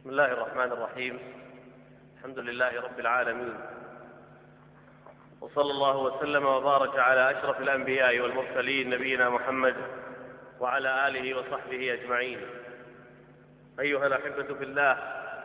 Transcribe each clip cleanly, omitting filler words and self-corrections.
بسم الله الرحمن الرحيم. الحمد لله رب العالمين، وصلى الله وسلم وبارك على أشرف الأنبياء والمرسلين نبينا محمد وعلى آله وصحبه أجمعين. أيها الأحبة في الله،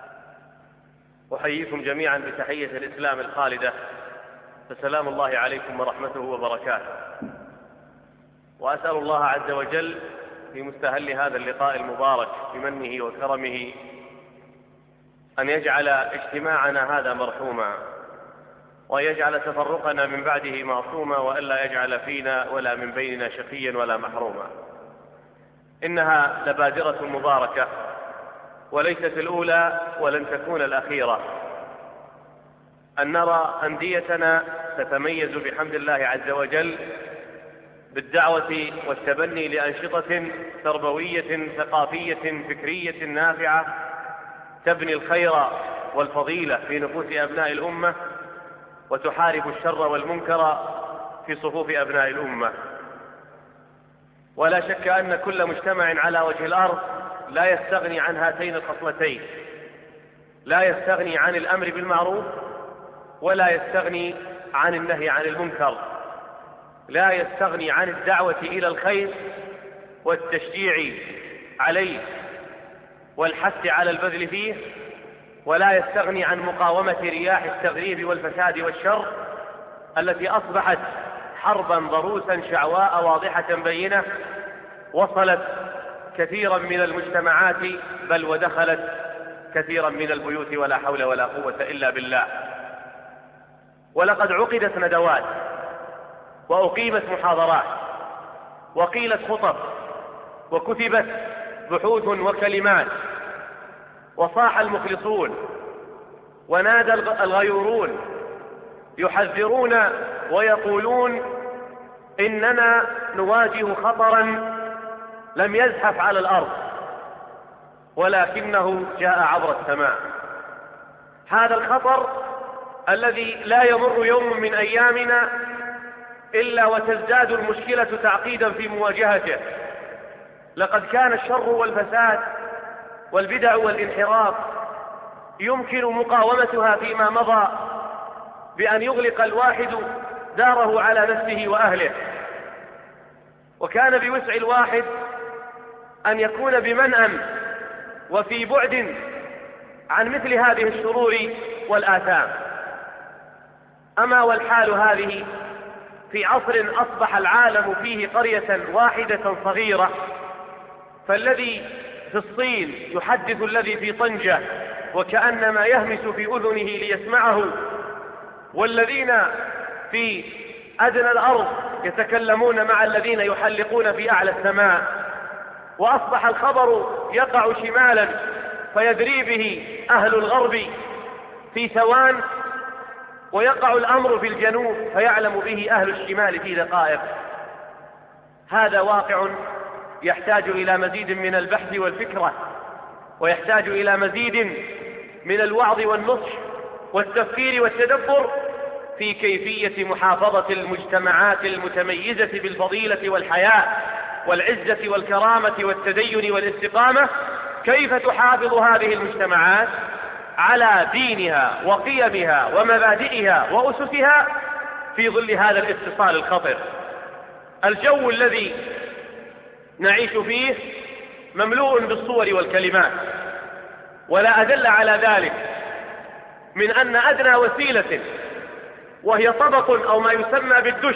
أحييكم جميعا بتحية الإسلام الخالدة، فسلام الله عليكم ورحمته وبركاته. وأسأل الله عز وجل في مستهل هذا اللقاء المبارك بمنه وكرمه أن يجعل اجتماعنا هذا مرحوما، ويجعل تفرقنا من بعده معصوما، وألا يجعل فينا ولا من بيننا شقيا ولا محروما. إنها لبادرة مباركة، وليست الأولى ولن تكون الأخيرة، أن نرى أنديتنا تتميز بحمد الله عز وجل بالدعوة والتبني لأنشطة تربوية ثقافية فكرية نافعة تبني الخير والفضيلة في نفوس أبناء الأمة، وتحارب الشر والمنكر في صفوف أبناء الأمة. ولا شك أن كل مجتمع على وجه الأرض لا يستغني عن هاتين الخصلتين، لا يستغني عن الأمر بالمعروف ولا يستغني عن النهي عن المنكر، لا يستغني عن الدعوة إلى الخير والتشجيع عليه والحث على البذل فيه، ولا يستغني عن مقاومة رياح التغريب والفساد والشر التي أصبحت حربا ضروسا شعواء واضحة بينة، وصلت كثيرا من المجتمعات بل ودخلت كثيرا من البيوت، ولا حول ولا قوة إلا بالله. ولقد عقدت ندوات وأقيمت محاضرات وقيلت خطب وكتبت بحوث وكلمات، وصاح المخلصون ونادى الغيورون يحذرون ويقولون إننا نواجه خطرا لم يزحف على الأرض ولكنه جاء عبر السماء. هذا الخطر الذي لا يمر يوم من أيامنا إلا وتزداد المشكلة تعقيدا في مواجهته. لقد كان الشر والفساد والبدع والانحراف يمكن مقاومتها فيما مضى بأن يغلق الواحد داره على نفسه وأهله، وكان بوسع الواحد أن يكون بمنأى وفي بعد عن مثل هذه الشرور والآثام. أما والحال هذه في عصر أصبح العالم فيه قرية واحدة صغيرة، فالذي في الصين يحدث الذي في طنجة وكأنما يهمس في أذنه ليسمعه، والذين في أدنى الأرض يتكلمون مع الذين يحلقون في أعلى السماء، وأصبح الخبر يقع شمالا فيدري به أهل الغرب في ثوان، ويقع الأمر في الجنوب فيعلم به أهل الشمال في دقائق. هذا واقع يحتاج إلى مزيد من البحث والفكرة، ويحتاج إلى مزيد من الوعظ والنصح والتفكير والتدبر في كيفية محافظة المجتمعات المتميزة بالفضيلة والحياء والعزة والكرامة والتدين والاستقامة، كيف تحافظ هذه المجتمعات على دينها وقيمها ومبادئها وأسسها في ظل هذا الاتصال الخطر. الجو الذي نعيش فيه مملوء بالصور والكلمات، ولا أدل على ذلك من أن أدنى وسيلة وهي طبق أو ما يسمى بالدش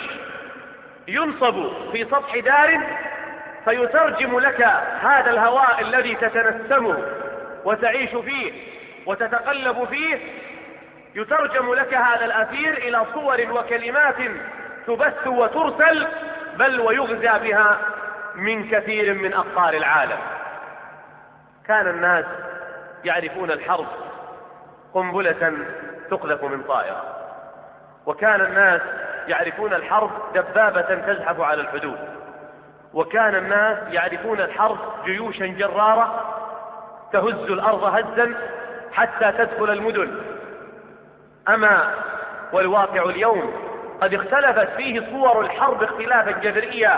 ينصب في سطح دار فيترجم لك هذا الهواء الذي تتنسمه وتعيش فيه وتتقلب فيه، يترجم لك هذا الأثير إلى صور وكلمات تبث وترسل، بل ويغزى بها من كثير من أقطار العالم. كان الناس يعرفون الحرب قنبلة تقذف من طائرة، وكان الناس يعرفون الحرب دبابة تزحف على الحدود، وكان الناس يعرفون الحرب جيوشا جرارة تهز الأرض هزا حتى تدخل المدن. أما والواقع اليوم قد اختلفت فيه صور الحرب اختلافا جذريا،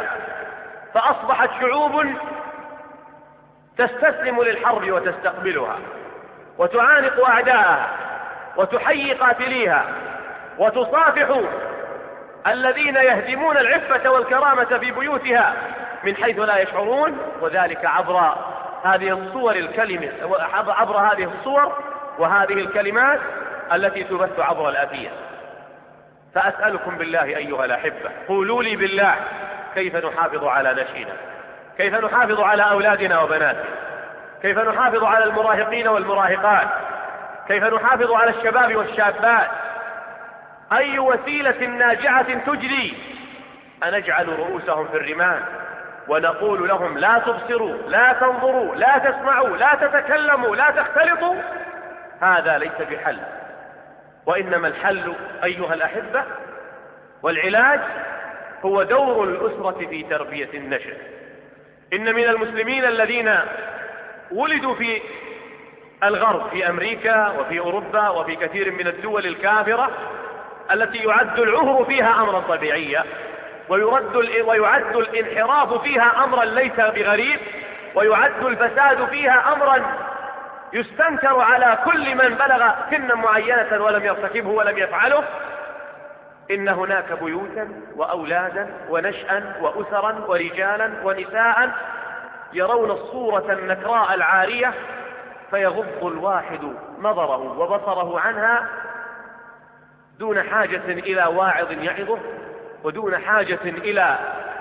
فأصبحت شعوب تستسلم للحرب وتستقبلها، وتعانق أعداءها وتحيي قاتليها وتصافح الذين يهدمون العفة والكرامة في بيوتها من حيث لا يشعرون، وذلك عبر هذه الصور عبر هذه الصور وهذه الكلمات التي تبث عبر الأثير. فأسألكم بالله أيها الأحبة، قولوا لي بالله كيف نحافظ على نشئنا، كيف نحافظ على أولادنا وبناتنا، كيف نحافظ على المراهقين والمراهقات، كيف نحافظ على الشباب والشابات. أي وسيلة ناجعة تجري أنجعل رؤوسهم في الرمال ونقول لهم لا تبصروا، لا تنظروا، لا تسمعوا، لا تتكلموا، لا تختلطوا؟ هذا ليس بحل، وإنما الحل أيها الأحبة والعلاج هو دور الأسرة في تربية النشء. إن من المسلمين الذين ولدوا في الغرب، في أمريكا وفي أوروبا وفي كثير من الدول الكافرة التي يعد العهر فيها أمرا طبيعيا، ويعد الانحراف فيها أمرا ليس بغريب، ويعد الفساد فيها أمرا يستنكر على كل من بلغ سنا معينة ولم يرتكبه ولم يفعله. إن هناك بيوتا وأولادا ونشأا وأسرا ورجالا ونساء يرون الصورة النكراء العارية فيغض الواحد نظره وبصره عنها دون حاجة إلى واعظ يعظه، ودون حاجة إلى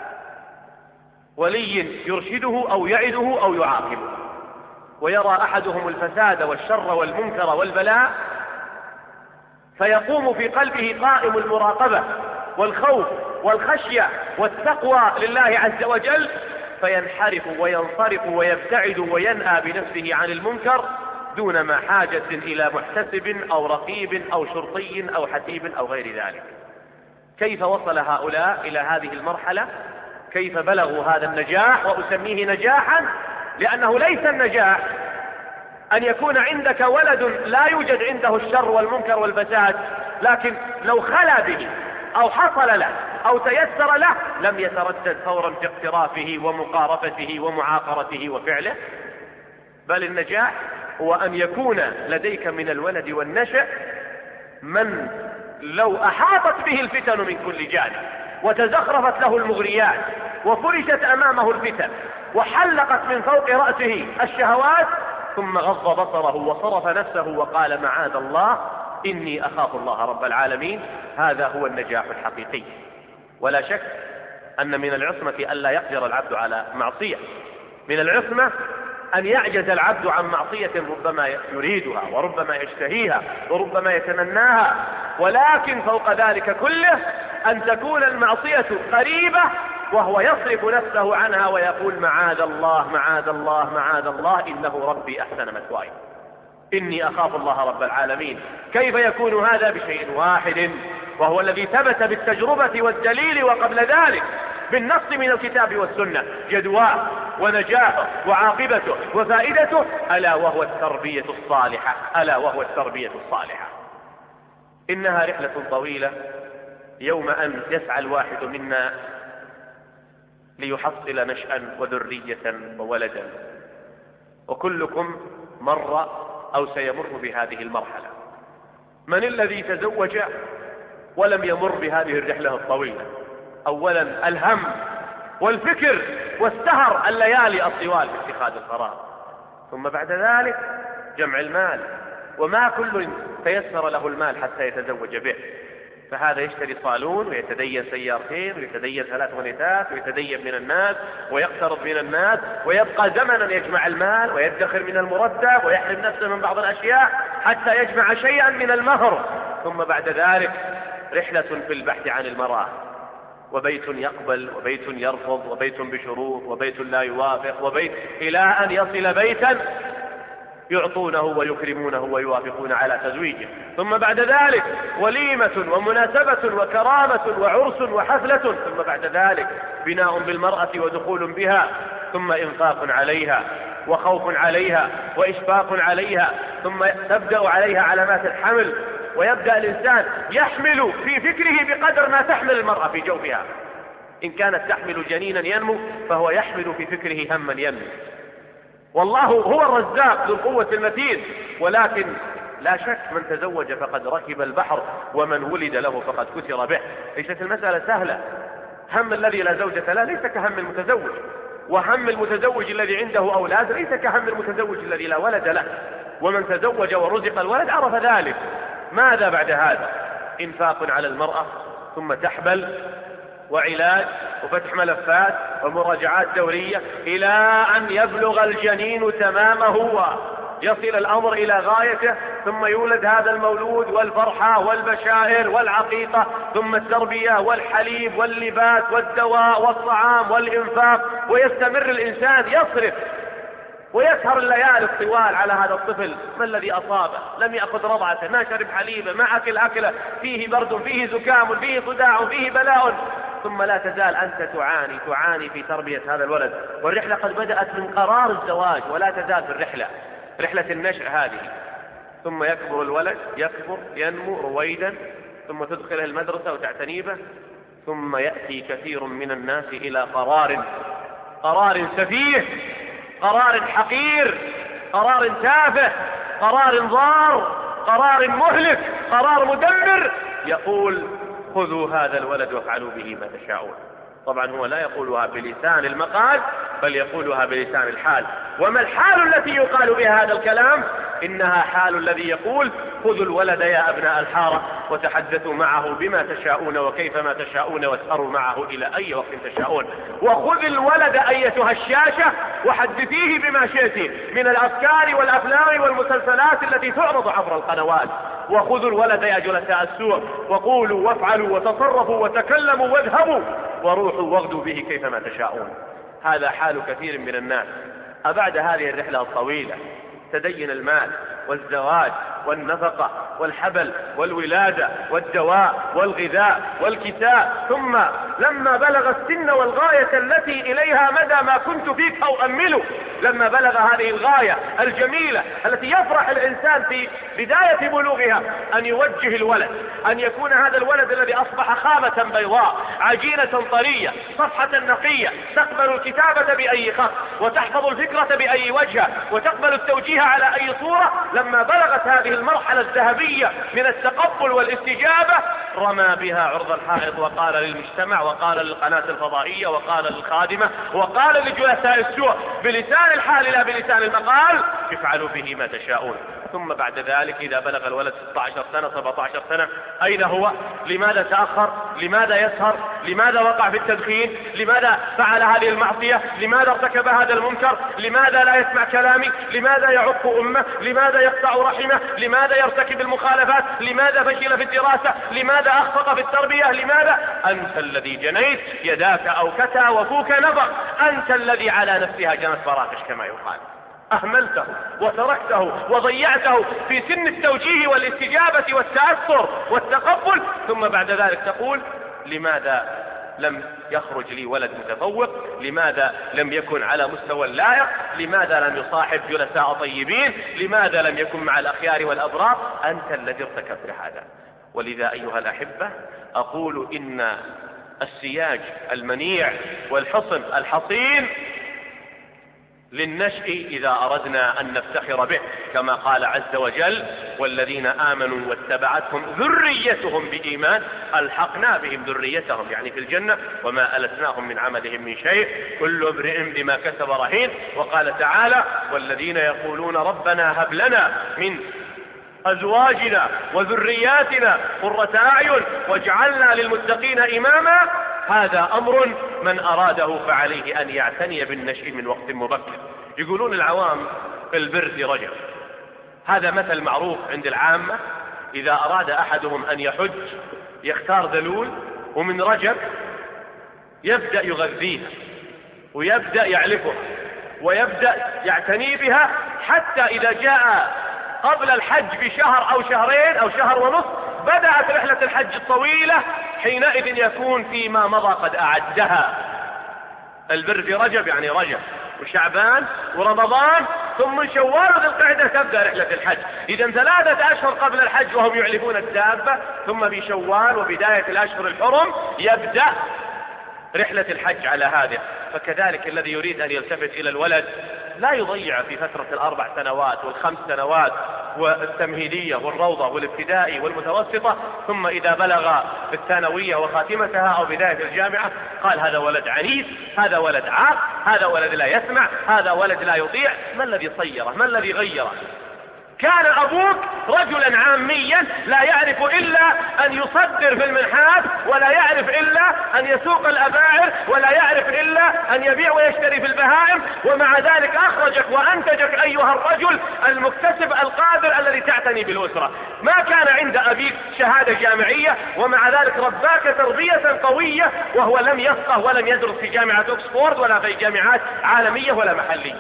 ولي يرشده أو يعظه أو يعاقبه. ويرى أحدهم الفساد والشر والمنكر والبلاء فيقوم في قلبه قائم المراقبة والخوف والخشية والتقوى لله عز وجل، فينحرف وينصرف ويبتعد وينأى بنفسه عن المنكر دون ما حاجة إلى محتسب أو رقيب أو شرطي أو حسيب أو غير ذلك. كيف وصل هؤلاء إلى هذه المرحلة؟ كيف بلغوا هذا النجاح؟ وأسميه نجاحا لأنه ليس النجاح أن يكون عندك ولد لا يوجد عنده الشر والمنكر والفساد، لكن لو خلا به أو حصل له أو تيسر له لم يتردد فورا في اقترافه ومقارفته ومعاقرته وفعله. بل النجاح هو أن يكون لديك من الولد والنشأ من لو أحاطت به الفتن من كل جانب وتزخرفت له المغريات وفرشت أمامه الفتن وحلقت من فوق رأسه الشهوات ثم غض بصره وصرف نفسه وقال معاذ الله إني أخاف الله رب العالمين، هذا هو النجاح الحقيقي. ولا شك أن من العصمة ألا يقدر العبد على معصية، من العصمة أن يعجز العبد عن معصية ربما يريدها وربما يشتهيها وربما يتمناها، ولكن فوق ذلك كله أن تكون المعصية قريبة وهو يصرف نفسه عنها ويقول معاذ الله معاذ الله معاذ الله إنه ربي أحسن مثواي، إني أخاف الله رب العالمين. كيف يكون هذا؟ بشيء واحد وهو الذي ثبت بالتجربة والدليل وقبل ذلك بالنص من الكتاب والسنة جدواه ونجاحه وعاقبته وفائدته، ألا وهو التربية الصالحة، ألا وهو التربية الصالحة. إنها رحلة طويلة يوم أن يسعى الواحد منا ليحصل نشأ وذرية وولدا، وكلكم مر أو سيمر بهذه المرحلة. من الذي تزوج ولم يمر بهذه الرحلة الطويلة؟ أولا الهم والفكر والسهر الليالي الطوال في اتخاذ القرار، ثم بعد ذلك جمع المال، وما كل تيسر له المال حتى يتزوج به، فهذا يشتري صالون ويتدين سيارتين ويتدين 3 ونيتات ويتدين من الناس ويقترض من الناس ويبقى زمنا يجمع المال ويدخر من المرتب ويحرم نفسه من بعض الأشياء حتى يجمع شيئا من المهر، ثم بعد ذلك رحلة في البحث عن المرأة، وبيت يقبل وبيت يرفض وبيت بشروط وبيت لا يوافق وبيت إلى أن يصل بيتا يعطونه ويكرمونه ويوافقون على تزويجه، ثم بعد ذلك وليمة ومناسبة وكرامة وعرس وحفلة، ثم بعد ذلك بناء بالمرأة ودخول بها، ثم إنفاق عليها وخوف عليها وإشفاق عليها، ثم تبدأ عليها علامات الحمل، ويبدأ الإنسان يحمل في فكره بقدر ما تحمل المرأة في جوفها. إن كانت تحمل جنينا ينمو فهو يحمل في فكره هما ينمو، والله هو الرزاق ذو القوة المتين. ولكن لا شك من تزوج فقد ركب البحر، ومن ولد له فقد كسر به. ليست المسألة سهلة. هم الذي لا زوجة له ليس كهم المتزوج، وهم المتزوج الذي عنده أولاد ليس كهم المتزوج الذي لا ولد له. ومن تزوج ورزق الولد عرف ذلك. ماذا بعد هذا؟ إنفاق على المرأة، ثم تحبل، وعلاج، وفتح ملفات، ومراجعات دورية، إلى أن يبلغ الجنين تمامه ويصل الأمر إلى غايته، ثم يولد هذا المولود، والفرحة والبشائر والعقيقة، ثم التربية والحليب واللباس والدواء والطعام والإنفاق، ويستمر الإنسان يصرف ويسهر الليالي الطوال على هذا الطفل. ما الذي أصابه؟ لم يأخذ رضعته، ما شرب حليبه، ما أكل أكله، فيه برد، فيه زكام، فيه صداع، فيه بلاء. ثم لا تزال أنت تعاني في تربية هذا الولد. والرحلة قد بدأت من قرار الزواج، ولا تزال في رحلة النشأ هذه. ثم يكبر الولد، يكبر ينمو رويدا، ثم تدخله المدرسة وتعتني به. ثم يأتي كثير من الناس إلى قرار سفيه، قرار حقير، قرار تافه، قرار ضار، قرار مهلك، قرار مدمر، يقول: خذوا هذا الولد وافعلوا به ما تشاءون. طبعا هو لا يقولها بلسان المقال، بل يقولها بلسان الحال. وما الحال التي يقال بها هذا الكلام؟ إنها حال الذي يقول: خذوا الولد يا أبناء الحارة وتحدثوا معه بما تشاءون وكيفما تشاءون، واسهروا معه إلى أي وقت تشاءون. وخذ الولد أيتها الشاشة وحدثيه بما شئت من الأفكار والأفلام والمسلسلات التي تعرض عبر القنوات. وخذوا الولد يا جلساء السوء، وقولوا وافعلوا وتصرفوا وتكلموا واذهبوا وروحوا واغدوا به كيفما تشاءون. هذا حال كثير من الناس. أبعد هذه الرحلة الطويلة تدين المال والزواج والنفقة والحبل والولادة والدواء والغذاء والكساء، ثم لما بلغ السن والغاية التي إليها مدى ما كنت فيك أو أمله، لما بلغ هذه الغاية الجميلة التي يفرح الإنسان في بداية بلوغها، أن يوجه الولد، أن يكون هذا الولد الذي أصبح خامة بيضاء، عجينة طرية، صفحة نقية، تقبل الكتابة بأي خط، وتحفظ الفكرة بأي وجه، وتقبل التوجيه على أي صورة. لما بلغت هذه المرحلة الذهبية من التقبل والاستجابة، رمى بها عرض الحائط، وقال للمجتمع، وقال للقناة الفضائية، وقال للخادمة، وقال لجلساء السوء بلسان الحال لا بلسان المقال: افعلوا به ما تشاءون. ثم بعد ذلك إذا بلغ الولد 16 سنة 17 سنة، أين هو؟ لماذا تأخر؟ لماذا يسهر؟ لماذا وقع في التدخين؟ لماذا فعل هذه المعصية؟ لماذا ارتكب هذا المنكر؟ لماذا لا يسمع كلامي؟ لماذا يعق أمه؟ لماذا يقطع رحمه؟ لماذا يرتكب المخالفات؟ لماذا فشل في الدراسة؟ لماذا أخطأ في التربية؟ لماذا؟ أنت الذي جنيت يداك أوكتا وفوك نظر، أنت الذي على نفسها جنت براكش كما يقال. أهملته وتركته وضيعته في سن التوجيه والاستجابة والتأثر والتقبل، ثم بعد ذلك تقول: لماذا لم يخرج لي ولد متفوق؟ لماذا لم يكن على مستوى اللائق؟ لماذا لم يصاحب جلساء طيبين؟ لماذا لم يكن مع الأخيار والأبرار؟ أنت الذي ارتكبت هذا. ولذا أيها الأحبة أقول إن السياج المنيع والحصن الحصين للنشء إذا أردنا أن نفتخر به، كما قال عز وجل: والذين آمنوا واتبعتهم ذريتهم بإيمان ألحقنا بهم ذريتهم، يعني في الجنة، وما ألتناهم من عملهم من شيء، كل امرئ بما كسب رهين. وقال تعالى: والذين يقولون ربنا هب لنا من أزواجنا وذرياتنا قرة أعين واجعلنا للمتقين إماما. هذا أمر من أراده فعليه أن يعتني بالنشء من وقت مبكر. يقولون العوام: البر في رجب. هذا مثل معروف عند العامة. إذا أراد أحدهم أن يحج يختار ذلول، ومن رجب يبدأ يغذيها ويبدأ يعلفها ويبدأ يعتني بها، حتى إذا جاء قبل الحج بشهر أو شهرين أو شهر ونصف بدأت رحلة الحج الطويلة، حينئذ يكون فيما مضى قد أعدها. البر في رجب يعني رجب وشعبان ورمضان، ثم من شوال وذي القعدة تبدأ رحلة الحج. إذا 3 أشهر قبل الحج وهم يعلفون الدابة، ثم في شوال وبداية الأشهر الحرم يبدأ رحلة الحج على هذا. فكذلك الذي يريد أن يلتفت إلى الولد لا يضيع في فترة الأربع سنوات والخمس سنوات والتمهيدية والروضة والابتدائي والمتوسطة، ثم إذا بلغ الثانوية وخاتمتها أو بداية الجامعة قال هذا ولد عنيد، هذا ولد عاق، هذا ولد لا يسمع، هذا ولد لا يطيع. ما الذي صيره؟ ما الذي غيره؟ كان أبوك رجلا عاميا لا يعرف إلا أن يصدر في المنحات، ولا يعرف إلا أن يسوق الأباعر، ولا يعرف إلا أن يبيع ويشتري في البهائم، ومع ذلك أخرجك وأنتجك أيها الرجل المكتسب القادر الذي تعتني بالأسرة. ما كان عند أبيك شهادة جامعية، ومع ذلك رباك تربية قوية وهو لم يفقه ولم يدرس في جامعة أكسفورد ولا في جامعات عالمية ولا محلية.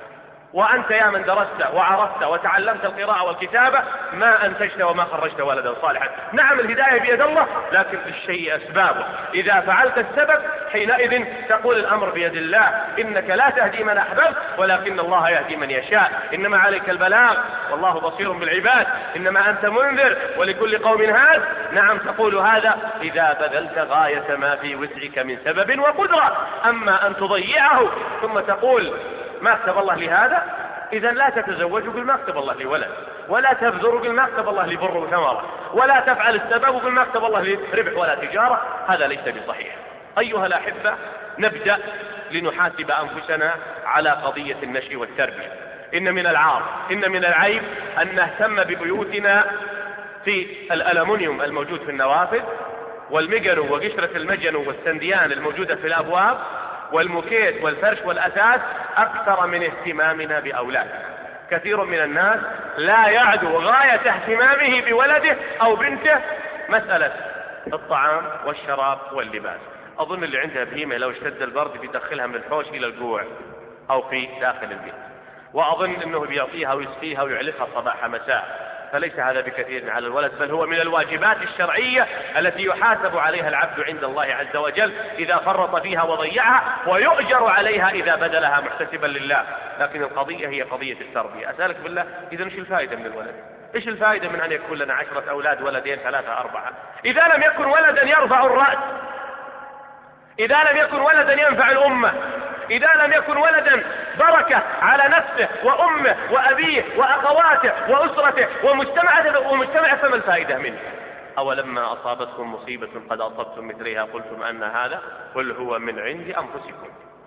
وأنت يا من درست وعرفت وتعلمت القراءة والكتابة ما أنتجت وما خرجت ولدا صالحا. نعم الهداية بيد الله، لكن الشيء أسبابه. إذا فعلت السبب حينئذ تقول الأمر بيد الله، إنك لا تهدي من أحببت ولكن الله يهدي من يشاء، إنما عليك البلاغ والله بصير بالعباد، إنما أنت منذر ولكل قوم هاد. نعم تقول هذا إذا بذلت غاية ما في وسعك من سبب وقدرة، أما أن تضيعه ثم تقول ما كتب الله لهذا، إذا لا تتزوج بالما كتب الله لولد، ولا تبذر بالما كتب الله لبر وثمرة، ولا تفعل السبب بالما كتب الله لربح ولا تجارة. هذا ليس بصحيح. أيها الأحبة، نبدأ لنحاسب أنفسنا على قضية النشء والتربية. إن من العار، إن من العيب أن نهتم ببيوتنا في الألمنيوم الموجود في النوافذ، والمجن وقشرة المجن والسنديان الموجودة في الأبواب، والموكيت والفرش والأثاث أكثر من اهتمامنا بأولاده. كثير من الناس لا يعدو غاية اهتمامه بولده أو بنته مسألة الطعام والشراب واللباس. أظن اللي عندها بهيمة لو اشتد البرد بيدخلها من الحوش إلى الجوع أو في داخل البيت، وأظن أنه بيعطيها ويسقيها ويعلفها صباح مساء. فليس هذا بكثير على الولد، بل هو من الواجبات الشرعية التي يحاسب عليها العبد عند الله عز وجل إذا فرط فيها وضيعها، ويؤجر عليها إذا بذلها محتسبا لله. لكن القضية هي قضية التربية. أسألك بالله، إذا إيش الفائدة من الولد؟ إيش الفائدة من أن يكون لنا 10 أولاد، ولدين 3 4؟ إذا لم يكن ولدا يرفع الرأس، إذا لم يكن ولدا ينفع الأمة، إذا لم يكن ولدا بركة على نفسه وأمه وأبيه وأخواته وأسرته ومجتمعه، فما الفائدة منه؟ أولما أصابتكم مصيبة قد أصبتم مثلها قلتم أن هذا، قل هو من عند أنفسكم.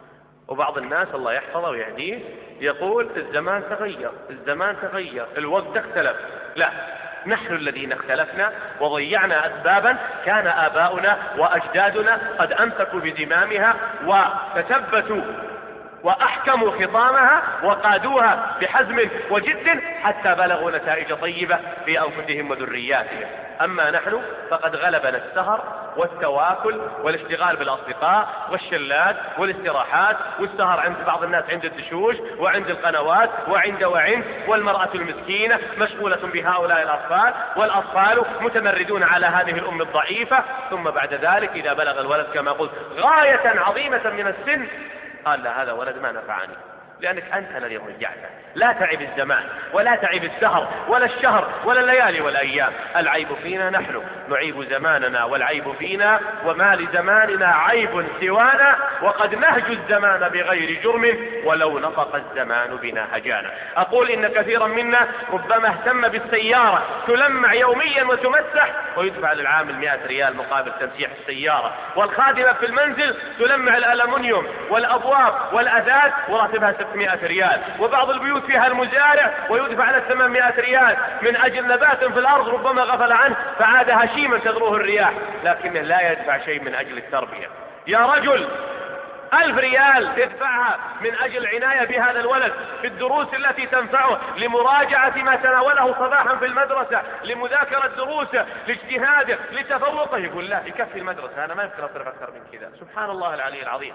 وبعض الناس الله يحفظه ويهديه يقول الزمان تغير، الزمان تغير، الوقت اختلف. لا، نحن الذين اختلفنا وضيعنا أسبابا كان آباؤنا وأجدادنا قد أمسكوا بزمامها وتثبتوا وأحكموا خطامها وقادوها بحزم وجد حتى بلغوا نتائج طيبة في أنفسهم وذرياتهم. أما نحن فقد غلبنا السهر والتواكل والاشتغال بالأصدقاء والشلات والاستراحات والسهر عند بعض الناس عند الدشوش وعند القنوات وعند والمرأة المسكينة مشغولة بهؤلاء الأطفال، والأطفال متمردون على هذه الأم الضعيفة. ثم بعد ذلك إذا بلغ الولد كما قلت غاية عظيمة من السن قال لا، هذا ولد ما نفعني، لأنك أنت الذي ضيعته. لا تعب الزمان ولا تعب الدهر ولا الشهر ولا الليالي والأيام، العيب فينا نحن، نعيب زماننا والعيب فينا، وما لزماننا عيب سوانا، وقد نهج الزمان بغير جرم ولو نطق الزمان بنا هجانا. أقول إن كثيرا منا ربما اهتم بالسيارة تلمع يوميا وتمسح ويدفع للعامل 100 ريال مقابل تمسيح السيارة، والخادمة في المنزل تلمع الألمنيوم والأبواب والأثاث وراتبها 600 ريال، وبعض البيوت فيها المزارع ويدفع له 800 ريال من أجل نبات في الأرض ربما غفل عنه فعاد هشيما تذروه الرياح، لكنه لا يدفع شيء من أجل التربية. يا رجل 1000 ريال تدفعها من أجل عناية بهذا الولد في الدروس التي تنفعه، لمراجعة ما تناوله صباحا في المدرسة، لمذاكرة دروسه، لاجتهاده، لتفوقه. يقول لا، يكفي المدرسة، أنا ما يمكن أصرف أكثر من كذا. سبحان الله العلي العظيم.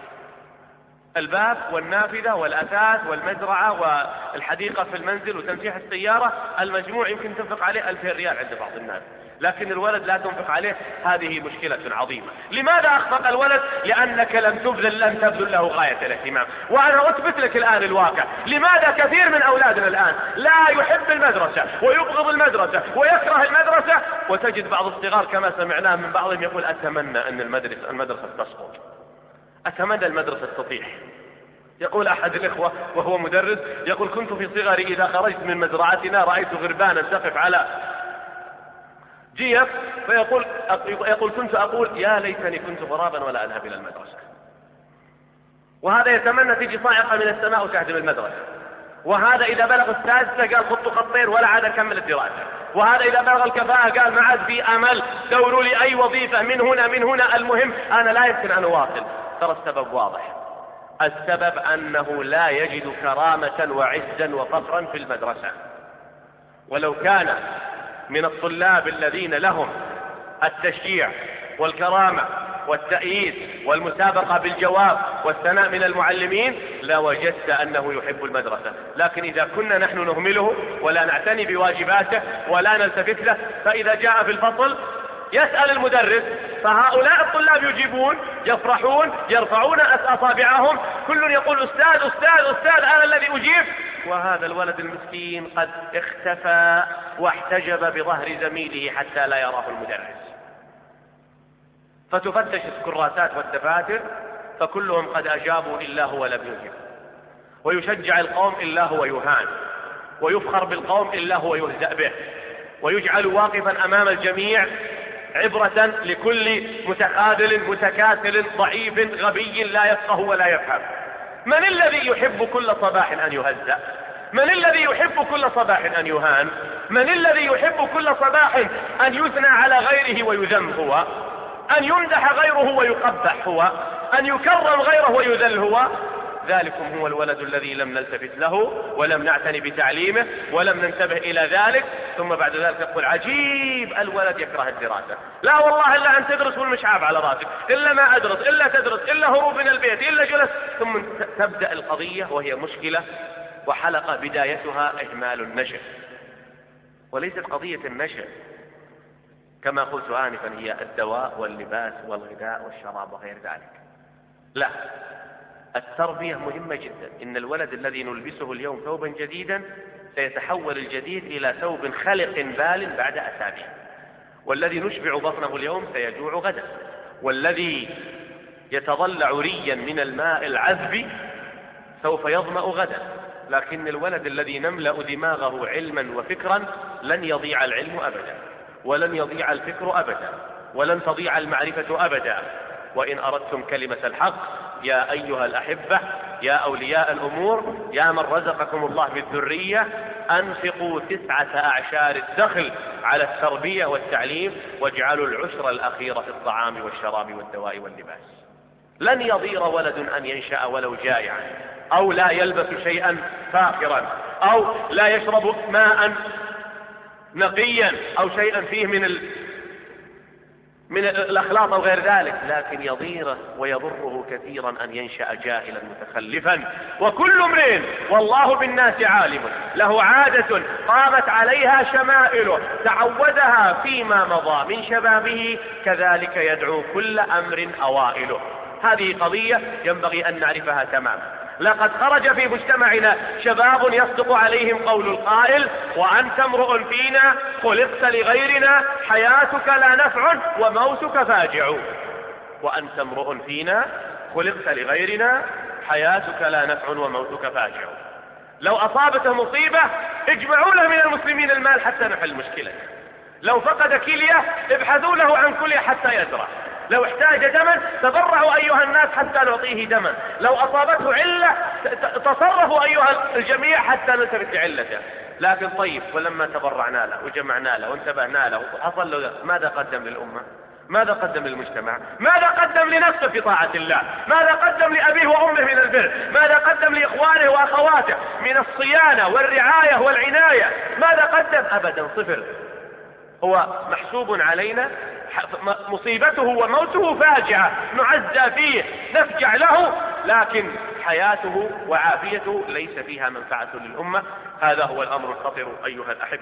الباب والنافذة والأثاث والمزرعة والحديقة في المنزل وتمسيح السيارة المجموع يمكن تنفق عليه 2000 ريال عند بعض الناس، لكن الولد لا تنفق عليه. هذه مشكلة عظيمة. لماذا أخفق الولد؟ لأنك لم تبذل له غاية الاهتمام. وأنا أثبت لك الآن الواقع. لماذا كثير من أولادنا الآن لا يحب المدرسة ويبغض المدرسة ويكره المدرسة، وتجد بعض الصغار كما سمعناه من بعضهم يقول أتمنى أن المدرسة تسقط، أتمنى المدرسة تطيح. يقول أحد الإخوة وهو مدرس، يقول: كنت في صغري إذا خرجت من مزرعتنا رأيت غربانا تقف على جيف، فيقول كنت أقول: يا ليتني كنت غرابا ولا أذهب إلى المدرسة. وهذا يتمنى تيجي صاعقة من السماء وتهدم المدرسة. وهذا إذا بلغ السادسة قال: خط خطين ولا عاد أكمل الدراسة. وهذا إذا بلغ الكفاءة قال: ما عاد في أمل، دوروا لي أي وظيفة من هنا، المهم أنا لا يمكن أن أواصل. ترى السبب واضح، السبب أنه لا يجد كرامة وعزا وفخرا في المدرسة. ولو كان من الطلاب الذين لهم التشجيع والكرامة والتأييد والمسابقة بالجواب والثناء من المعلمين لوجدت أنه يحب المدرسة. لكن إذا كنا نحن نهمله ولا نعتني بواجباته ولا نلتفت له، فإذا جاء في الفصل يسأل المدرس، فهؤلاء الطلاب يجيبون، يفرحون، يرفعون أصابعهم، كل يقول: أستاذ أستاذ أستاذ، أنا الذي أجيب. وهذا الولد المسكين قد اختفى واحتجب بظهر زميله حتى لا يراه المدرس. فتفتش الكراسات والدفاتر فكلهم قد أجابوا إلا هو لم يجب، ويشجع القوم إلا هو يهان، ويفخر بالقوم إلا هو يهزأ به، ويجعل واقفا أمام الجميع عبرة لكل متخاذل متكاسل ضعيف غبي لا يفقه ولا يفهم. من الذي يحب كل صباح أن يهزأ؟ من الذي يحب كل صباح أن يهان؟ من الذي يحب كل صباح أن يثنى على غيره ويذم هو؟ أن يمدح غيره ويقبح هو؟ أن يكرم غيره ويذل هو؟ ذلكم هو الولد الذي لم نلتفت له ولم نعتني بتعليمه ولم ننتبه إلى ذلك. ثم بعد ذلك يقول: عجيب الولد يكره الدراسة، لا والله إلا أن تدرس والمشعاب على راسك، إلا ما أدرس، إلا تدرس، إلا هروب من البيت، إلا جلس. ثم تبدأ القضية وهي مشكلة وحلقة بدايتها إهمال النشء، وليست قضية النشء كما قلت آنفا هي الدواء واللباس والغذاء والشراب وغير ذلك. لا، التربية مهمة جدا. إن الولد الذي نلبسه اليوم ثوبا جديدا سيتحول الجديد إلى ثوب خلق بال بعد أسابيع، والذي نشبع بطنه اليوم سيجوع غدا، والذي يتضلع ريا من الماء العذب سوف يظمأ غدا. لكن الولد الذي نملأ دماغه علما وفكرا لن يضيع العلم أبدا، ولن يضيع الفكر أبدا، ولن تضيع المعرفة أبدا. وإن أردتم كلمة الحق يا أيها الأحبة، يا أولياء الأمور، يا من رزقكم الله بالذرية، أنفقوا 9 أعشار الدخل على التربية والتعليم، واجعلوا العشر الأخير في الطعام والشراب والدواء واللباس. لن يضير ولد أن ينشأ ولو جائعا، أو لا يلبس شيئا فاخرا، أو لا يشرب ماء نقيا، أو شيئا فيه من الأخلاق أو غير ذلك، لكن يضيره ويضره كثيرا أن ينشأ جاهلا متخلفا. وكل امرئ والله بالناس عالم له عادة قامت عليها شمائله تعودها فيما مضى من شبابه، كذلك يدعو كل أمر أوائله. هذه قضية ينبغي أن نعرفها تماما. لقد خرج في مجتمعنا شباب يصدق عليهم قول القائل: وأنت امرؤ فينا خلقت لغيرنا حياتك لا نفع وموتك فاجع. وأنت امرؤ فينا خلقت لغيرنا حياتك لا نفع وموتك فاجع. لو أصابته مصيبة اجمعوا له من المسلمين المال حتى نحل مشكلته. لو فقد كلية ابحثوا له عن كلية حتى يزرع. لو احتاج دما تبرعوا أيها الناس حتى نعطيه دما. لو أصابته علة تصرفوا أيها الجميع حتى نلتفت لعلته. لكن طيب، ولما تبرعنا له وجمعنا له وانتبهنا له حصل له ماذا قدم للأمة؟ ماذا قدم للمجتمع؟ ماذا قدم لنفسه في طاعة الله؟ ماذا قدم لأبيه وأمه من البر؟ ماذا قدم لإخوانه وأخواته من الصيانة والرعاية والعناية؟ ماذا قدم؟ أبدا، صفر. هو محسوب علينا، مصيبته وموته فاجعة نعزى فيه نفجع له، لكن حياته وعافيته ليس فيها منفعة للأمة. هذا هو الأمر الخطر أيها الأحبة.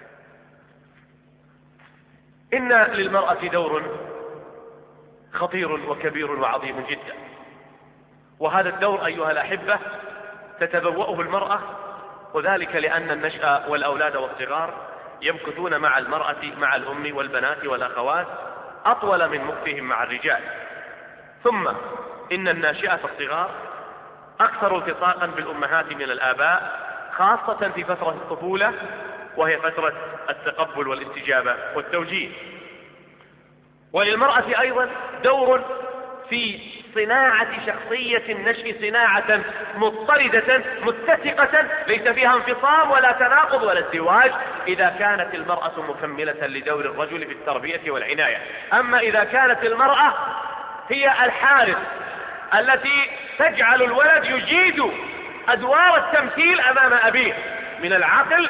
إن للمرأة دور خطير وكبير وعظيم جدا، وهذا الدور أيها الأحبة تتبوأه المرأة، وذلك لأن النشأة والأولاد والصغار يمكثون مع المرأة مع الأم والبنات والأخوات أطول من مكثهم مع الرجال. ثم إن الناشئة الصغار أكثر التصاقا بالأمهات من الآباء، خاصة في فترة الطفولة، وهي فترة التقبل والاستجابة والتوجيه. وللمرأة أيضا دور في صناعة شخصية النشء صناعة مضطردة متسقة ليس فيها انفصام ولا تناقض ولا ازدواج، إذا كانت المرأة مكملة لدور الرجل في التربية والعناية. أما إذا كانت المرأة هي الحارس التي تجعل الولد يجيد أدوار التمثيل أمام أبيه من العقل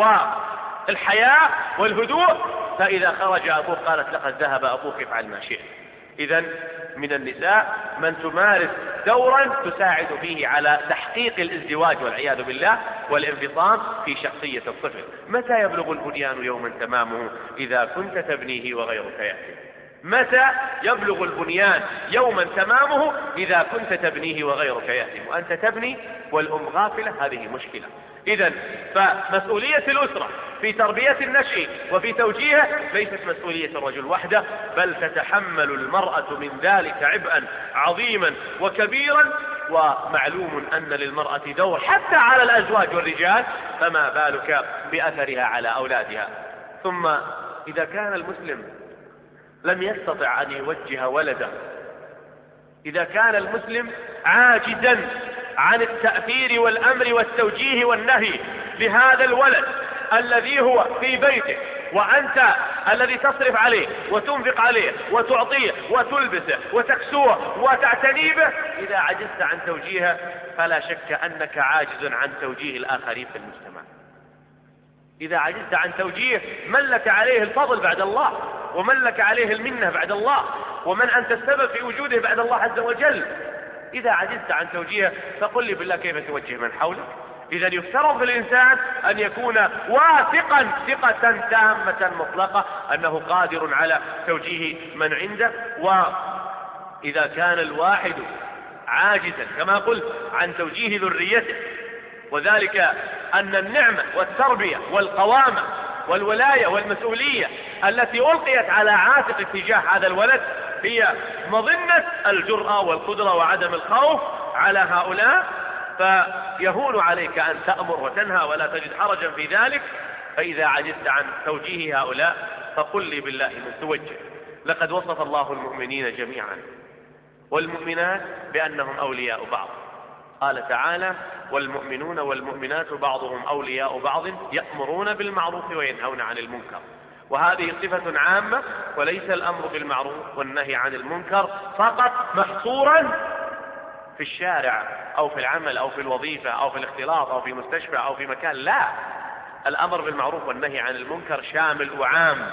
والحياء والهدوء، فإذا خرج أبوه قالت لقد ذهب أبوك افعل ما شئت. إذن من النساء من تمارس دورا تساعد فيه على تحقيق الازدواج والعياذ بالله والانفصام في شخصية الطفل. متى يبلغ البنيان يوما تمامه؟ إذا كنت تبنيه وغيرك يأتي. متى يبلغ البنيان يوما تمامه؟ إذا كنت تبنيه وغيرك يأتي. وأنت تبني والأم غافلة، هذه مشكلة. إذن فمسؤولية الأسرة في تربية النشء وفي توجيهه ليست مسؤولية الرجل وحده، بل تتحمل المرأة من ذلك عبئا عظيما وكبيرا. ومعلوم أن للمرأة دور حتى على الأزواج والرجال، فما بالك بأثرها على أولادها. ثم إذا كان المسلم لم يستطع أن يوجه ولده، إذا كان المسلم عاجزا عن التأثير والأمر والتوجيه والنهي لهذا الولد الذي هو في بيته، وأنت الذي تصرف عليه وتنفق عليه وتعطيه وتلبسه وتكسوه وتعتني به، إذا عجزت عن توجيهه فلا شك أنك عاجز عن توجيه الآخرين في المجتمع. إذا عجزت عن توجيه من لك عليه الفضل بعد الله، ومن لك عليه المنة بعد الله، ومن أنت السبب في وجوده بعد الله عز وجل. إذا عجزت عن توجيهه فقل لي بالله كيف توجه من حولك؟ إذا يفترض في الإنسان أن يكون واثقا ثقة تامة مطلقة أنه قادر على توجيه من عنده. وإذا كان الواحد عاجزا كما قلت عن توجيه ذريته، وذلك أن النعمة والتربية والقوامة والولاية والمسؤولية التي ألقيت على عاتق اتجاه هذا الولد هي مظنة الجرأة والقدرة وعدم الخوف على هؤلاء، فيهون عليك أن تأمر وتنهى ولا تجد حرجا في ذلك. فإذا عجزت عن توجيه هؤلاء فقل لي بالله من توجه. لقد وصف الله المؤمنين جميعا والمؤمنات بأنهم أولياء بعض. قال تعالى: والمؤمنون والمؤمنات بعضهم أولياء بعض يأمرون بالمعروف وينهون عن المنكر. وهذه صفة عامة، وليس الأمر بالمعروف والنهي عن المنكر فقط محصورا في الشارع أو في العمل أو في الوظيفة أو في الاختلاط أو في مستشفى أو في مكان. لا، الأمر بالمعروف والنهي عن المنكر شامل وعام،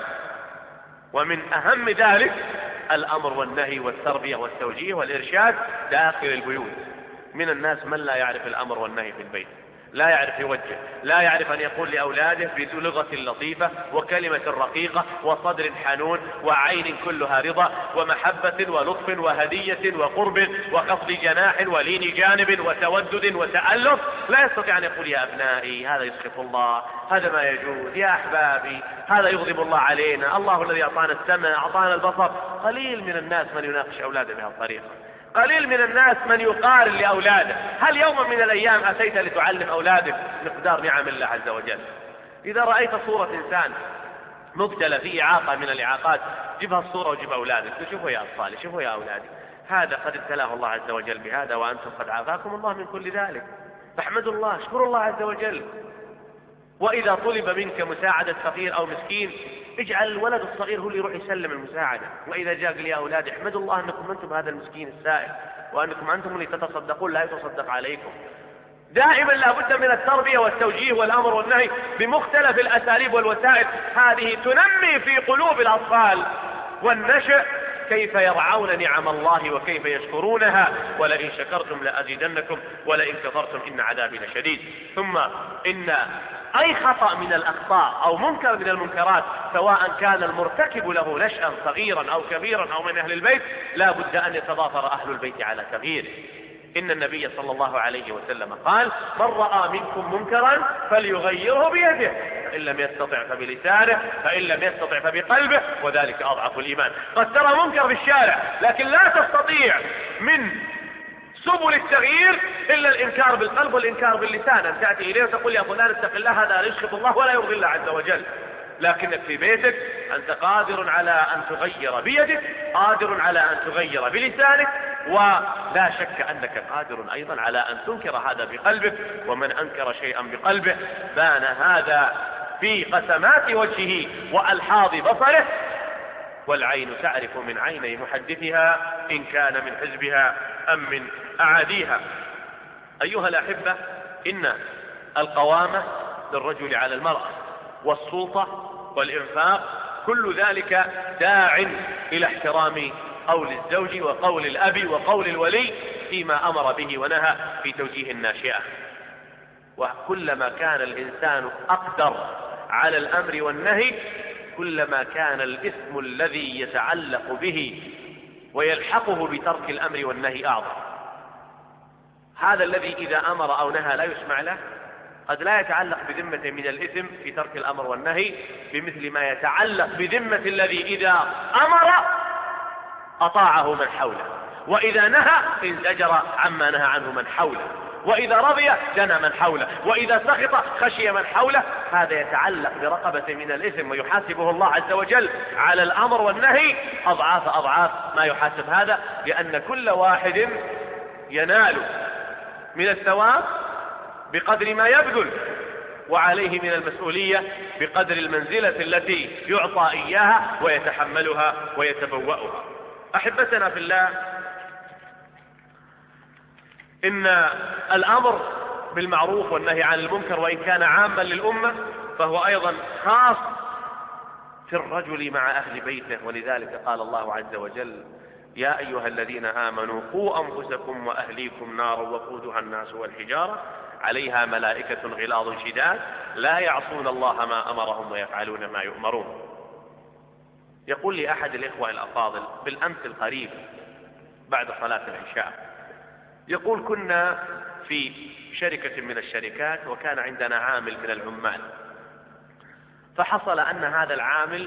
ومن أهم ذلك الأمر والنهي والتربية والتوجيه والإرشاد داخل البيوت. من الناس من لا يعرف الأمر والنهي في البيت، لا يعرف يوجه، لا يعرف أن يقول لأولاده بلغة لطيفة وكلمة رقيقة وصدر حنون وعين كلها رضا ومحبة ولطف وهدية وقرب وخفض جناح ولين جانب وتودد وتألف. لا يستطيع أن يقول: يا أبنائي هذا يسخط الله، هذا ما يجوز، يا أحبابي هذا يغضب الله علينا، الله الذي أعطانا السمع أعطانا البصر. قليل من الناس من يناقش أولاده بهذه الطريقة، قليل من الناس من يقارن لأولاده. هل يوما من الأيام أتيت لتعلم أولادك مقدار نعم الله عز وجل؟ إذا رأيت صورة إنسان مبتلى في إعاقة من الإعاقات، جبها الصورة وجب أولادك، شوفوا يا أطفالي، شوفوا يا أولادي، هذا قد ابتلاه الله عز وجل بهذا وأنتم قد عافاكم الله من كل ذلك، فاحمدوا الله، اشكروا الله عز وجل. وإذا طلب منك مساعدة فقير أو مسكين، اجعل الولد الصغير هو اللي يروح يسلم المساعدة. وإذا جاء قال: يا أولادي احمدوا الله أنكم أنتم هذا المسكين السائل، وأنكم أنتم اللي تتصدقون لا يتصدق عليكم. دائما لا بد من التربية والتوجيه والأمر والنهي بمختلف الأساليب والوسائل. هذه تنمي في قلوب الأطفال والنشء كيف يرعون نعم الله وكيف يشكرونها، ولئن شكرتم لأزيدنكم ولئن كفرتم إن عذابي لشديد. ثم إن أي خطأ من الأخطاء أو منكر من المنكرات، سواء كان المرتكب له نشأ صغيرا أو كبيرا أو من أهل البيت، لا بد أن يتضافر أهل البيت على تغييره. إن النبي صلى الله عليه وسلم قال: من رأى منكم منكرا فليغيره بيده، فإن لم يستطع فبلسانه، فإن لم يستطع فبقلبه، وذلك أضعف الإيمان. قد ترى منكر في الشارع لكن لا تستطيع من سبل التغيير إلا الإنكار بالقلب والإنكار باللسان، أن تأتي إليه وتقول يا فلان اتق الله، هذا لا يسخط الله ولا يرضي الله عز وجل. لكنك في بيتك أنت قادر على أن تغير بيدك، قادر على أن تغير بلسانك، ولا شك أنك قادر أيضا على أن تنكر هذا بقلبك. ومن أنكر شيئا بقلبه بان هذا في قسمات وجهه وألحاظ بصره، والعين تعرف من عيني محدثها إن كان من حزبها أم من أعاديها. أيها الأحبة، إن القوامة للرجل على المرأة والسلطة والإنفاق كل ذلك داع إلى احترام قول الزوج وقول الأب وقول الولي فيما أمر به ونهى في توجيه الناشئة. وكلما كان الإنسان أقدر على الأمر والنهي كلما كان الإثم الذي يتعلق به ويلحقه بترك الأمر والنهي أعظم. هذا الذي إذا أمر أو نهى لا يسمع له قد لا يتعلق بذمة من الإثم في ترك الأمر والنهي بمثل ما يتعلق بذمة الذي إذا أمر أطاعه من حوله، وإذا نهى انزجر عما نهى عنه من حوله، وإذا رضي جنى من حوله، وإذا سخط خشي من حوله. هذا يتعلق برقبة من الإثم ويحاسبه الله عز وجل على الأمر والنهي أضعاف أضعاف ما يحاسب هذا، لأن كل واحد ينال من الثواب بقدر ما يبذل، وعليه من المسؤولية بقدر المنزلة التي يعطى إياها ويتحملها ويتبوأها. أحبتنا في الله، إن الأمر بالمعروف والنهي عن المنكر وإن كان عاما للأمة فهو أيضا خاص في الرجل مع أهل بيته. ولذلك قال الله عز وجل: يا أيها الذين آمنوا قوا أنفسكم وأهليكم نارا وقودها الناس والحجارة عليها ملائكة غلاظ شداد لا يعصون الله ما أمرهم ويفعلون ما يؤمرون. يقول لي أحد الإخوة الأفاضل بالأمس القريب بعد صلاة العشاء، يقول: كنا في شركة من الشركات وكان عندنا عامل من العمال، فحصل أن هذا العامل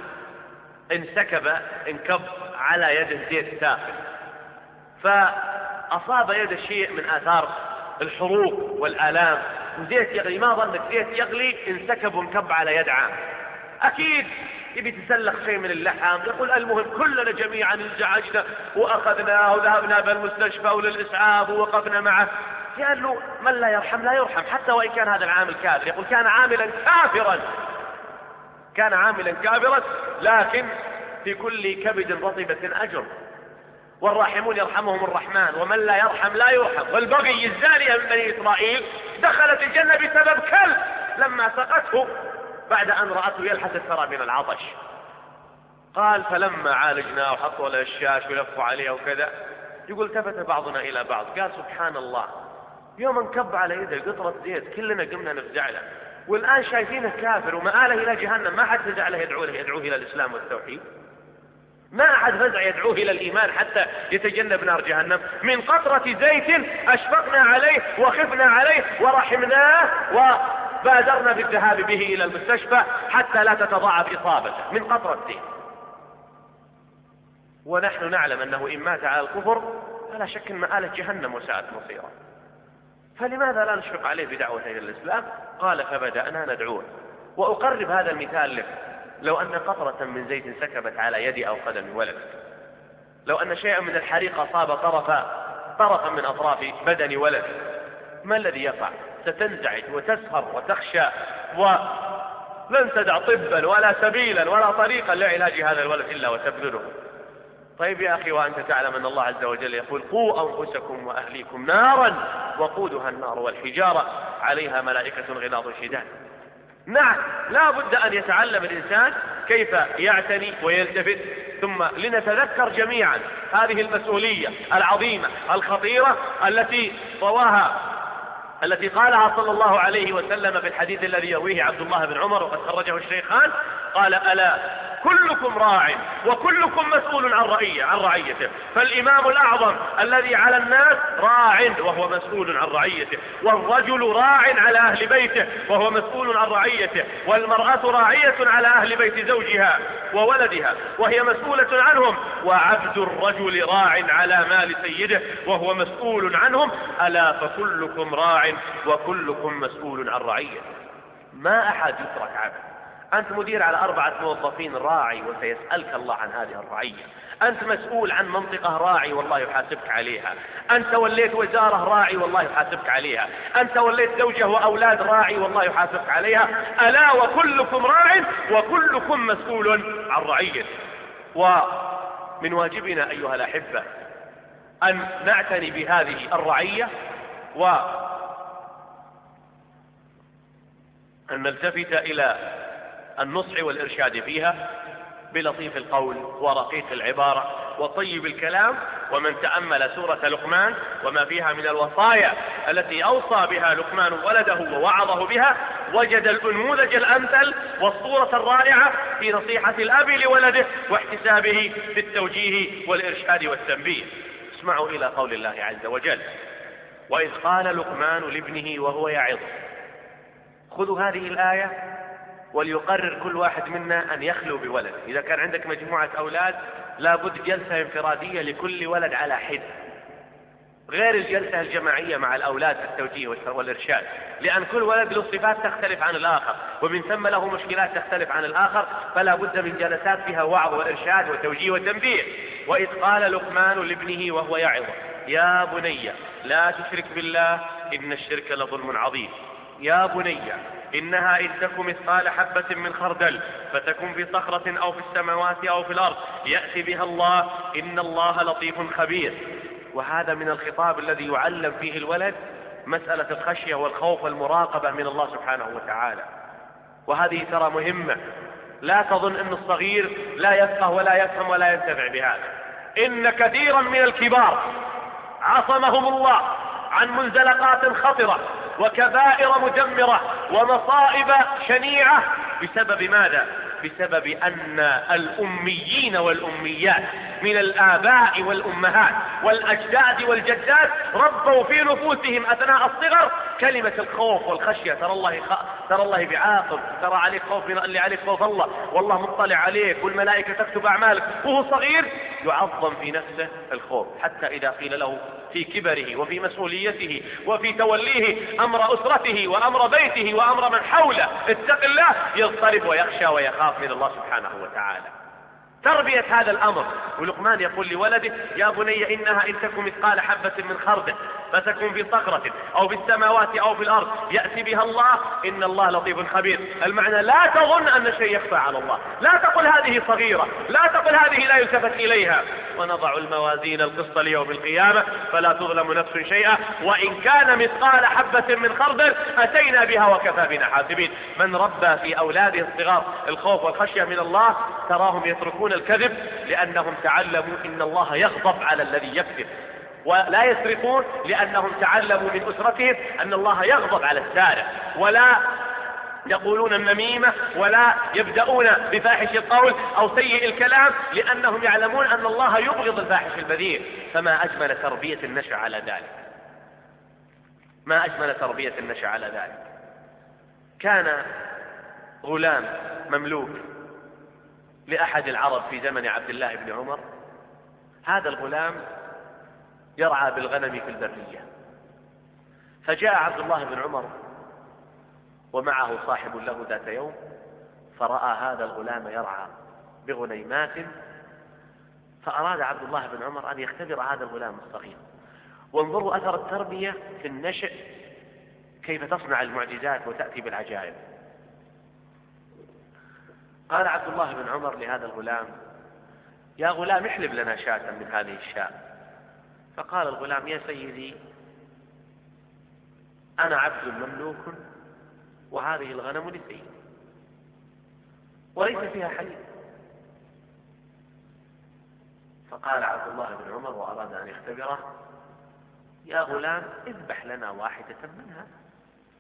انكب على يده زيت ساخن، فأصاب يد شيء من آثار الحروق والآلام، وزيت يغلي. ما ظنك زيت يغلي انسكب وانكب على يد عامل، أكيد يبي تسلخ شيء من اللحم. يقول: المهم كلنا جميعا انزعجنا وأخذناه وذهبنا بالمستشفى وللإسعاف ووقفنا معه. قال له: من لا يرحم لا يرحم، حتى وإن كان هذا العامل كافر. يقول: كان عاملا كافرا، كان عاملا كافرا، لكن في كل كبد رطبة أجر، والراحمون يرحمهم الرحمن، ومن لا يرحم لا يرحم. والبغي الزانية من بني إسرائيل دخلت الجنة بسبب كلب لما سقته بعد أن رأته يلحس الثرى من العطش. قال: فلما عالجناه وحطوا له الشاش ولفوا عليه وكذا، يقول: التفت بعضنا إلى بعض قال: سبحان الله، يوم انكب على يده قطرة زيت كلنا قمنا نفزع له، والآن شايفينه كافر ومآله إلى جهنم. ما حد فزع له يدعوه إلى الإسلام والتوحيد، ما أحد فزع يدعوه إلى الإيمان حتى يتجنب نار جهنم. من قطرة زيت أشفقنا عليه وخفنا عليه ورحمناه وبادرنا بالذهاب به إلى المستشفى حتى لا تتضاعف إصابته من قطرة زيت. ونحن نعلم أنه إن مات على الكفر فلا شك أن مآله جهنم وساءت مصيره، فلماذا لا نشفق عليه بدعوة إلى الإسلام؟ قال: فبدأنا ندعوه. وأقرب هذا المثال لك: لو أن قطرة من زيت سكبت على يد أو قدم ولد، لو أن شيئا من الحريق أصاب طرفا من أطراف بدن ولد، ما الذي يقع؟ ستنزعج وتسهر وتخشى ولن تدع طبا ولا سبيلا ولا طريقا لعلاج هذا الولد إلا وتبذله. طيب يا أخي، وأنت تعلم أن الله عز وجل يقول: قوا أنفسكم وأهليكم نارا وقودها النار والحجارة عليها ملائكة غلاظ شداد. نعم، لا بد أن يتعلم الإنسان كيف يعتني ويلتفت. ثم لنتذكر جميعا هذه المسؤولية العظيمة الخطيرة التي قالها صلى الله عليه وسلم في الحديث الذي يرويه عبد الله بن عمر وقد خرجه الشيخان. قال: ألا كلكم راع وكلكم مسؤول عن رعيته. فالإمام الأعظم الذي على الناس راع وهو مسؤول عن رعيته، والرجل راع على أهل بيته وهو مسؤول عن رعيته، والمرأة راعية على أهل بيت زوجها وولدها وهي مسؤولة عنهم، وعبد الرجل راع على مال سيده وهو مسؤول عنهم. ألا فكلكم راع وكلكم مسؤول عن رعيته. ما أحد يترك عبد. أنت مدير على 4 موظفين راعي وسيسألك الله عن هذه الرعية. أنت مسؤول عن منطقة راعي والله يحاسبك عليها. أنت وليت وزارة راعي والله يحاسبك عليها. أنت وليت زوجة وأولاد راعي والله يحاسبك عليها. ألا وكلكم راع وكلكم مسؤول عن رعيته. ومن واجبنا أيها الأحبة أن نعتني بهذه الرعية وأن نلتفت إلى النصح والإرشاد فيها بلطيف القول ورقيق العبارة وطيب الكلام. ومن تأمل سورة لقمان وما فيها من الوصايا التي أوصى بها لقمان ولده ووعظه بها وجد النموذج الأمثل والصورة الرائعة في نصيحة الأب لولده واحتسابه بالتوجيه والإرشاد والتنبيه. اسمعوا إلى قول الله عز وجل: وإذ قال لقمان لابنه وهو يعظه. خذوا هذه الآية وليقرر كل واحد منا أن يخلو بولد. إذا كان عندك مجموعة أولاد لابد جلسة انفرادية لكل ولد على حد، غير الجلسة الجماعية مع الأولاد في التوجيه والإرشاد، لأن كل ولد له صفات تختلف عن الآخر ومن ثم له مشكلات تختلف عن الآخر، فلا بد من جلسات فيها وعظ وإرشاد وتوجيه وتنبيه. وإذ قال لقمان لابنه وهو يعظه: يا بني لا تشرك بالله إن الشرك لظلم عظيم. يا بني إنها إن تك مثقال حبة من خردل فتكن في صخرة أو في السماوات أو في الأرض يأتي بها الله إن الله لطيف خبير. وهذا من الخطاب الذي يعلم فيه الولد مسألة الخشية والخوف والمراقبة من الله سبحانه وتعالى. وهذه ترى مهمة. لا تظن أن الصغير لا يفقه ولا يفهم ولا ينتفع بهذا. إن كثيرا من الكبار عصمهم الله عن منزلقات خطرة وكبائر مدمرة ومصائب شنيعة بسبب ماذا؟ بسبب أن الأميين والأميات من الآباء والأمهات والأجداد والجدات ربوا في نفوسهم أثناء الصغر كلمة الخوف والخشية. ترى الله بعاقب، ترى عليك خوف اللي عليك خوف الله، والله مطلع عليك والملائكة تكتب أعمالك. وهو صغير يعظم في نفسه الخوف، حتى إذا قيل له في كبره وفي مسؤوليته وفي توليه أمر أسرته وأمر بيته وأمر من حوله اتق الله يضطرب ويخشى ويخاف من الله سبحانه وتعالى. تربية هذا الأمر. ولقمان يقول لولده: يا بني إنها إن تك مثقال حبة من خردل فتكون في صخرة أو في السماوات أو في الأرض يأتي بها الله إن الله لطيف خبير. المعنى لا تظن أن شيء يخفى على الله، لا تقل هذه صغيرة، لا تقل هذه لا يلتفت إليها. ونضع الموازين القسط ليوم القيامة فلا تظلم نفس شيئا وإن كان مثقال حبة من خردل أتينا بها وكفى بنا حاسبين. من ربى في أولاده الصغار الخوف والخشية من الله تراهم يتركون الكذب لأنهم تعلموا إن الله يغضب على الذي يكذب، ولا يسرقون لأنهم تعلموا من أسرتهم أن الله يغضب على السارق، ولا يقولون النميمة ولا يبدأون بفاحش القول أو سيء الكلام لأنهم يعلمون أن الله يبغض الفاحش البذيء. فما أجمل تربية النشأ على ذلك، ما أجمل تربية النشأ على ذلك. كان غلام مملوك لأحد العرب في زمن عبد الله بن عمر. هذا الغلام يرعى بالغنم في البرية، فجاء عبد الله بن عمر ومعه صاحب له ذات يوم فرأى هذا الغلام يرعى بغنيمات، فأراد عبد الله بن عمر أن يختبر هذا الغلام الصغير. وانظروا أثر التربية في النشء كيف تصنع المعجزات وتأتي بالعجائب. قال عبد الله بن عمر لهذا الغلام: يا غلام احلب لنا شاة من هذه الشاة. فقال الغلام: يا سيدي أنا عبد مملوك وهذه الغنم لسيدي وليس فيها حليب. فقال عبد الله بن عمر وأراد أن يختبره: يا غلام اذبح لنا واحدة منها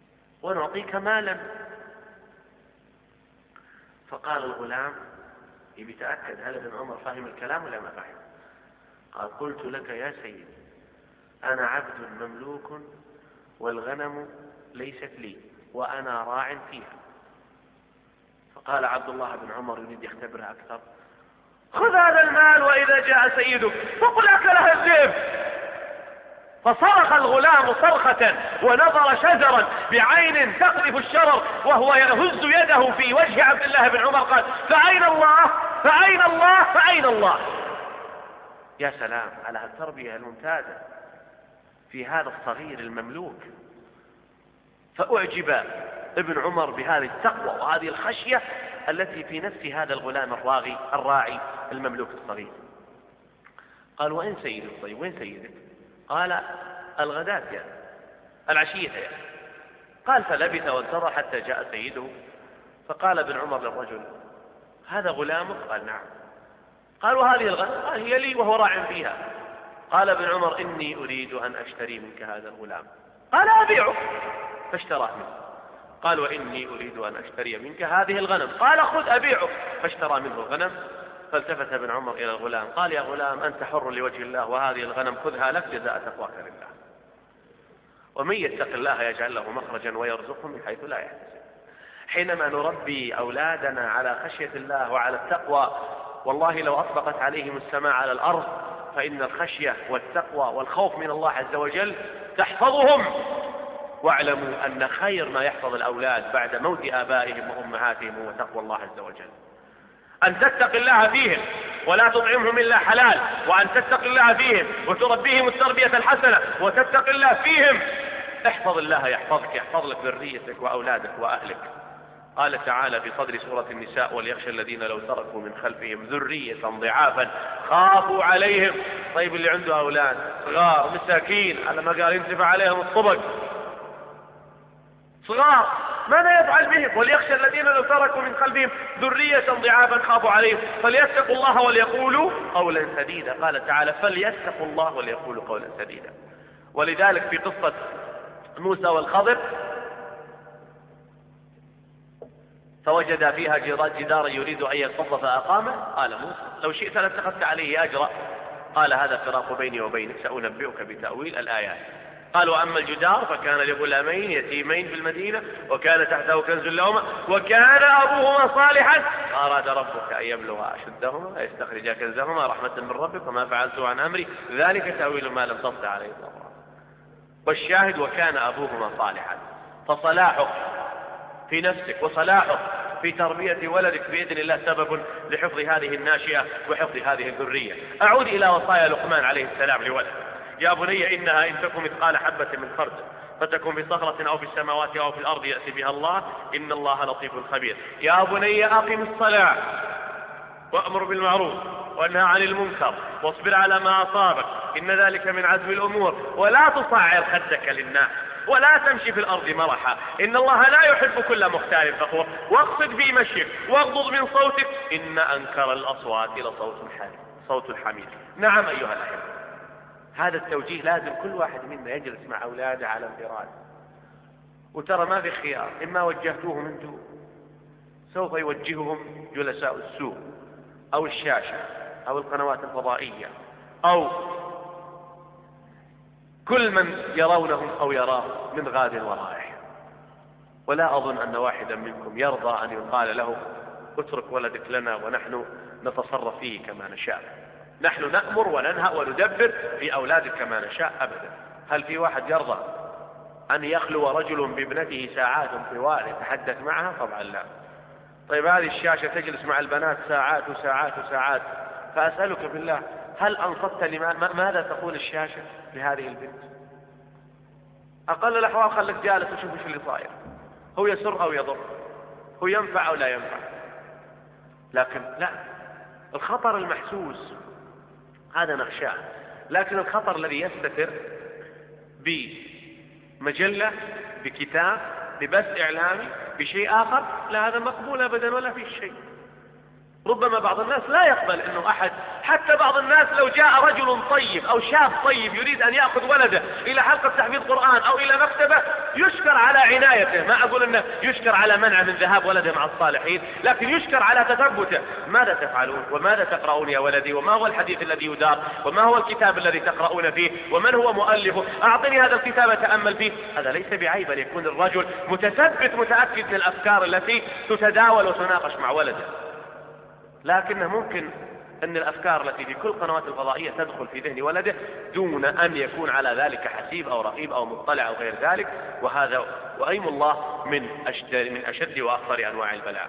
ونعطيك مالا. فقال الغلام: يتأكد هل ابن عمر فاهم الكلام ولا ما فاهم. قال قلت لك يا سيدي أنا عبد مملوك والغنم ليست لي وأنا راع فيها. فقال عبد الله بن عمر يريد يختبرها أكثر: خذ هذا المال وإذا جاء سيدك فقل أكلها الذئب. فصرخ الغلام صرخة ونظر شزرا بعين تقذف الشرر وهو يهز يده في وجه عبد الله بن عمر، قال: فأين الله؟ فأين الله؟ فأين الله؟ يا سلام على التربية الممتازة في هذا الصغير المملوك. فأعجب ابن عمر بهذه التقوى وهذه الخشية التي في نفس هذا الغلام الراعي المملوك الصغير. قال: وين سيدك؟ طيب وين سيدك؟ قال: الغداة يعني العشية يعني. قال: فلبث وانتظر حتى جاء سيده. فقال ابن عمر للرجل: هذا غلامك؟ قال: نعم. قال: وهذه الغنم؟ قال: هي لي وهو راع فيها. قال ابن عمر: إني أريد أن أشتري منك هذا الغلام. قال: أبيعه. فاشتراه منه. قال: وإني أريد أن أشتري منك هذه الغنم. قال: خذ أبيعه. فاشترى منه الغنم. فالتفت ابن عمر إلى الغلام قال: يا غلام أنت حر لوجه الله، وهذه الغنم خذها لك جزاء تقواك لله. ومن يتق الله يجعل له مخرجا ويرزقه من حيث لا يحتسب. حينما نربي أولادنا على خشية الله وعلى التقوى، والله لو أطبقت عليهم السماء على الأرض، فإن الخشية والتقوى والخوف من الله عز وجل تحفظهم. واعلموا أن خير ما يحفظ الأولاد بعد موت آبائهم وأمهاتهم هو تقوى الله عز وجل. أن تتق الله فيهم ولا تطعمهم إلا حلال، وأن تتق الله فيهم وتربيهم التربية الحسنة وتتق الله فيهم. احفظ الله يحفظك، يحفظ لك ذريتك وأولادك وأهلك. قال تعالى في صدر سورة النساء: وليخشى الذين لو تركوا من خلفهم ذرية ضعافا خافوا عليهم. طيب اللي عنده أولاد صغار مساكين على ما قال ينتفع عليهم الطبق صغار، ماذا يفعل بهم؟ وليخشى الذين لو تركوا من خلفهم ذرية ضعافا خافوا عليهم فليتقوا الله وليقولوا قولا سديدا. قال تعالى: فليتقوا الله وليقولوا قولا سديدا. ولذلك في قصة موسى والخضر فوجد فيها جدارا يريد أن ينقض فأقامه. قال موسى: لو شئت لاتخذت عليه أجرا. قال: هذا فراق بيني وبينك سأنبئك بتأويل الآيات. قال: وأما الجدار فكان لغلامين يتيمين في المدينة وكان تحته كنز لهما وكان أبوهما صالحا فأراد ربك أن يبلغ أشدهما ويستخرج كنزهما رحمة من ربك وما فعلته عن أمري ذلك تأويل ما لم تستطع عليه صبرا. والشاهد: وكان أبوهما صالحا. فصلاحك في نفسك وصلاحك في تربية ولدك بإذن الله سبب لحفظ هذه الناشئة وحفظ هذه الذرية. أعود إلى وصايا لقمان عليه السلام لولده: يا بني إنها إن تكن مثقال حبة من خردل فتكن في صخرة أو في السماوات أو في الأرض يأتي بها الله إن الله لطيف خبير. يا بني أقم الصلاة وأمر بالمعروف وانهى عن المنكر واصبر على ما أصابك إن ذلك من عزم الأمور ولا تصعر خدك للناس ولا تمشي في الأرض مرحا إن الله لا يحب كل مختال فخور واقصد في مشيك واغضض من صوتك إن أنكر الأصوات صوت الحمير. نعم أيها الأحبة، هذا التوجيه لازم كل واحد منا يجلس مع أولاده على انفراد، وترى ما في خيار، إما وجهتوهم انتم سوف يوجههم جلساء السوق أو الشاشة أو القنوات الفضائية أو كل من يرونهم أو يراه من غاد ورائح. ولا أظن أن واحدا منكم يرضى أن يقال له اترك ولدك لنا ونحن نتصرف فيه كما نشاء، نحن نأمر وننهى وندبر في أولادك كما نشاء. أبدا. هل في واحد يرضى أن يخلو رجل بابنته ساعات طوال يتحدث معها؟ طبعا لا. طيب هذه الشاشة تجلس مع البنات ساعات وساعات وساعات، فأسألك بالله هل أنصت ماذا تقول الشاشة لهذه البنت؟ أقل الأحوال خلك جالس وشوف ايش اللي صاير، هو يسر أو يضر، هو ينفع أو لا ينفع. لكن لا، الخطر المحسوس هذا نخشاه، لكن الخطر الذي يستتر بمجلة بكتاب ببث إعلامي بشيء آخر لا، هذا مقبول أبدا ولا فيه شيء. ربما بعض الناس لا يقبل انه احد، حتى بعض الناس لو جاء رجل طيب او شاب طيب يريد ان ياخذ ولده الى حلقة تحفيظ قرآن او الى مكتبة، يشكر على عنايته. ما اقول انه يشكر على منع من ذهاب ولده مع الصالحين، لكن يشكر على تثبته. ماذا تفعلون وماذا تقرؤون يا ولدي، وما هو الحديث الذي يدار، وما هو الكتاب الذي تقرؤون فيه، ومن هو مؤلفه، اعطني هذا الكتاب اتامل فيه. هذا ليس بعيب ان يكون الرجل متثبت متاكد من الافكار التي تتداول وتناقش مع ولده، لكنه ممكن أن الأفكار التي في كل قنوات الفضائية تدخل في ذهن ولده دون أن يكون على ذلك حسيب أو رقيب أو مطلع أو غير ذلك. وهذا وأيم الله من أشد وأخطر أنواع البلاء.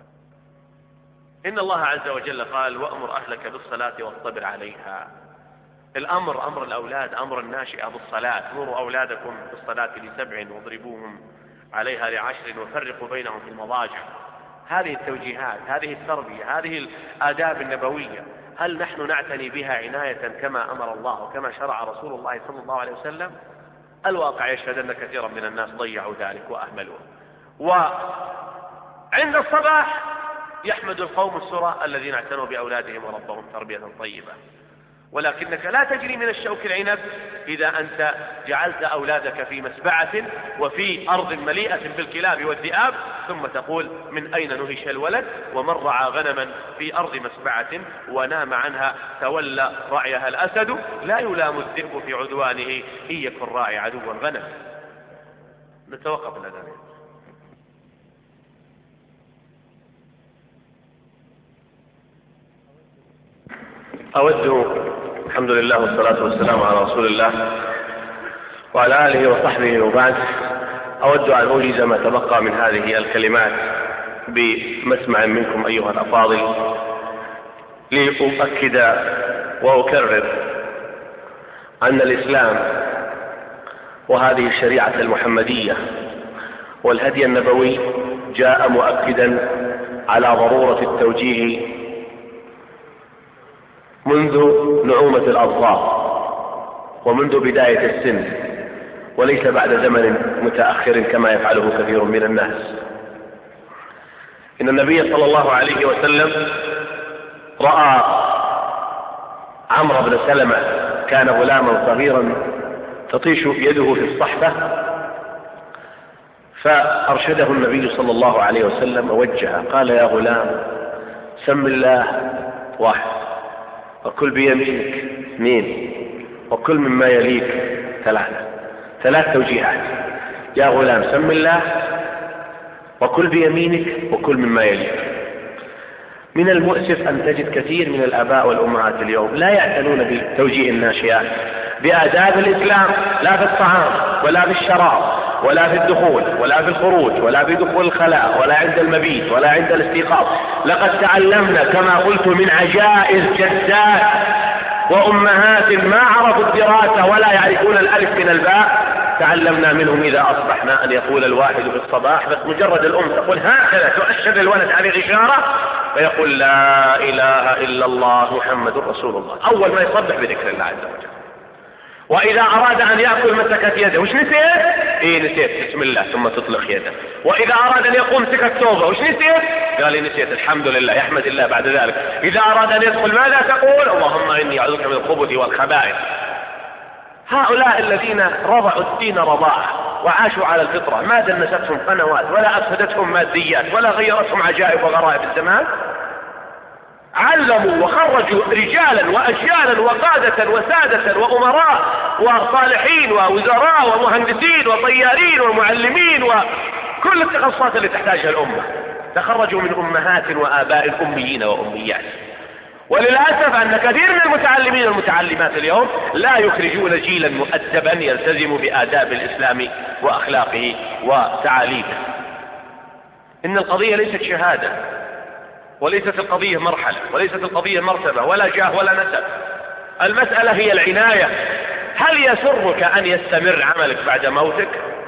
إن الله عز وجل قال: وأمر أهلك بالصلاة واصطبر عليها. الأمر أمر الأولاد، أمر الناشئة بالصلاة. مروا أولادكم بالصلاة ل7 واضربوهم عليها ل10 وفرقوا بينهم في المضاجع. هذه التوجيهات، هذه التربية، هذه الآداب النبوية، هل نحن نعتني بها عناية كما أمر الله وكما شرع رسول الله صلى الله عليه وسلم؟ الواقع يشهد أن كثيرا من الناس ضيعوا ذلك وأهملوه. وعند الصباح يحمد القوم السرى الذين اعتنوا بأولادهم وربهم تربية طيبة، ولكنك لا تجري من الشوك العنب إذا أنت جعلت أولادك في مسبعة وفي أرض مليئة بالكلاب والذئاب، ثم تقول: من أين نهش الولد؟ ومن رعى غنما في أرض مسبعة ونام عنها تولى رعيها الأسد، لا يلام الذئب في عدوانه إن يكن راعي عدو الغنم. نتوقف الأذان. الحمد لله والصلاة والسلام على رسول الله وعلى آله وصحبه، وبعد أود أن أوجز ما تبقى من هذه الكلمات بمسمع منكم أيها الأفاضل، لأؤكد وأكرر أن الإسلام وهذه الشريعة المحمدية والهدي النبوي جاء مؤكدا على ضرورة التوجيه منذ نعومة الأظفار ومنذ بداية السن، وليس بعد زمن متأخر كما يفعله كثير من الناس. إن النبي صلى الله عليه وسلم رأى عمرو بن سلمة، كان غلاما صغيرا تطيش يده في الصحبة، فأرشده النبي صلى الله عليه وسلم ووجهه، قال: يا غلام، سم الله 1، وكل بيمينك 2، وكل مما يليك 3 توجيهات. يا غلام سم الله، وكل بيمينك، وكل مما يليك. من المؤسف أن تجد كثير من الآباء والأمهات اليوم لا يعتنون بتوجيه الناشئات بآداب الإسلام، لا في الطعام ولا في الشراب ولا في الدخول ولا في الخروج ولا في دخول الخلاء ولا عند المبيت ولا عند الاستيقاظ. لقد تعلمنا كما قلت من عجائز جدات وأمهات ما عرفوا الدراسة ولا يعرفون الألف من الباء، تعلمنا منهم إذا أصبحنا أن يقول الواحد في الصباح، بس مجرد الأم تقول هكذا تؤشر الولد عليه إشارة فيقول: لا إله إلا الله محمد رسول الله، أول ما يصبح بذكر الله عز وجل. وإذا أراد أن يأكل مسكت يده، وش نسيت؟ نسيت بسم الله، ثم تطلق يده. وإذا أراد أن يقوم مسكت ثوبه، وش نسيت؟ قال: نسيت، الحمد لله، يحمد الله بعد ذلك. إذا أراد أن يدخل ماذا تقول؟ اللهم إني أعوذ من الخبث والخبائث. هؤلاء الذين رضعوا الدين رضاعة وعاشوا على الفطرة، ما دنستهم قنوات ولا أفسدتهم ماديات ولا غيرتهم عجائب وغرائب الزمان، علموا وخرجوا رجالا وأجيالا وقادة وسادة وأمراء وصالحين ووزراء ومهندسين وطيارين ومعلمين وكل التخصصات اللي تحتاجها الأمة، تخرجوا من أمهات وآباء أميين وأميات. وللأسف أن كثير من المتعلمين والمتعلمات اليوم لا يخرجون جيلا مؤدبا يلتزم بآداب الإسلام وأخلاقه وتعاليمه. إن القضية ليست شهادة، وليست القضية مرحلة، وليست القضية مرتبة ولا جاه ولا نسب. المسألة هي العناية. هل يسرك أن يستمر عملك بعد موتك؟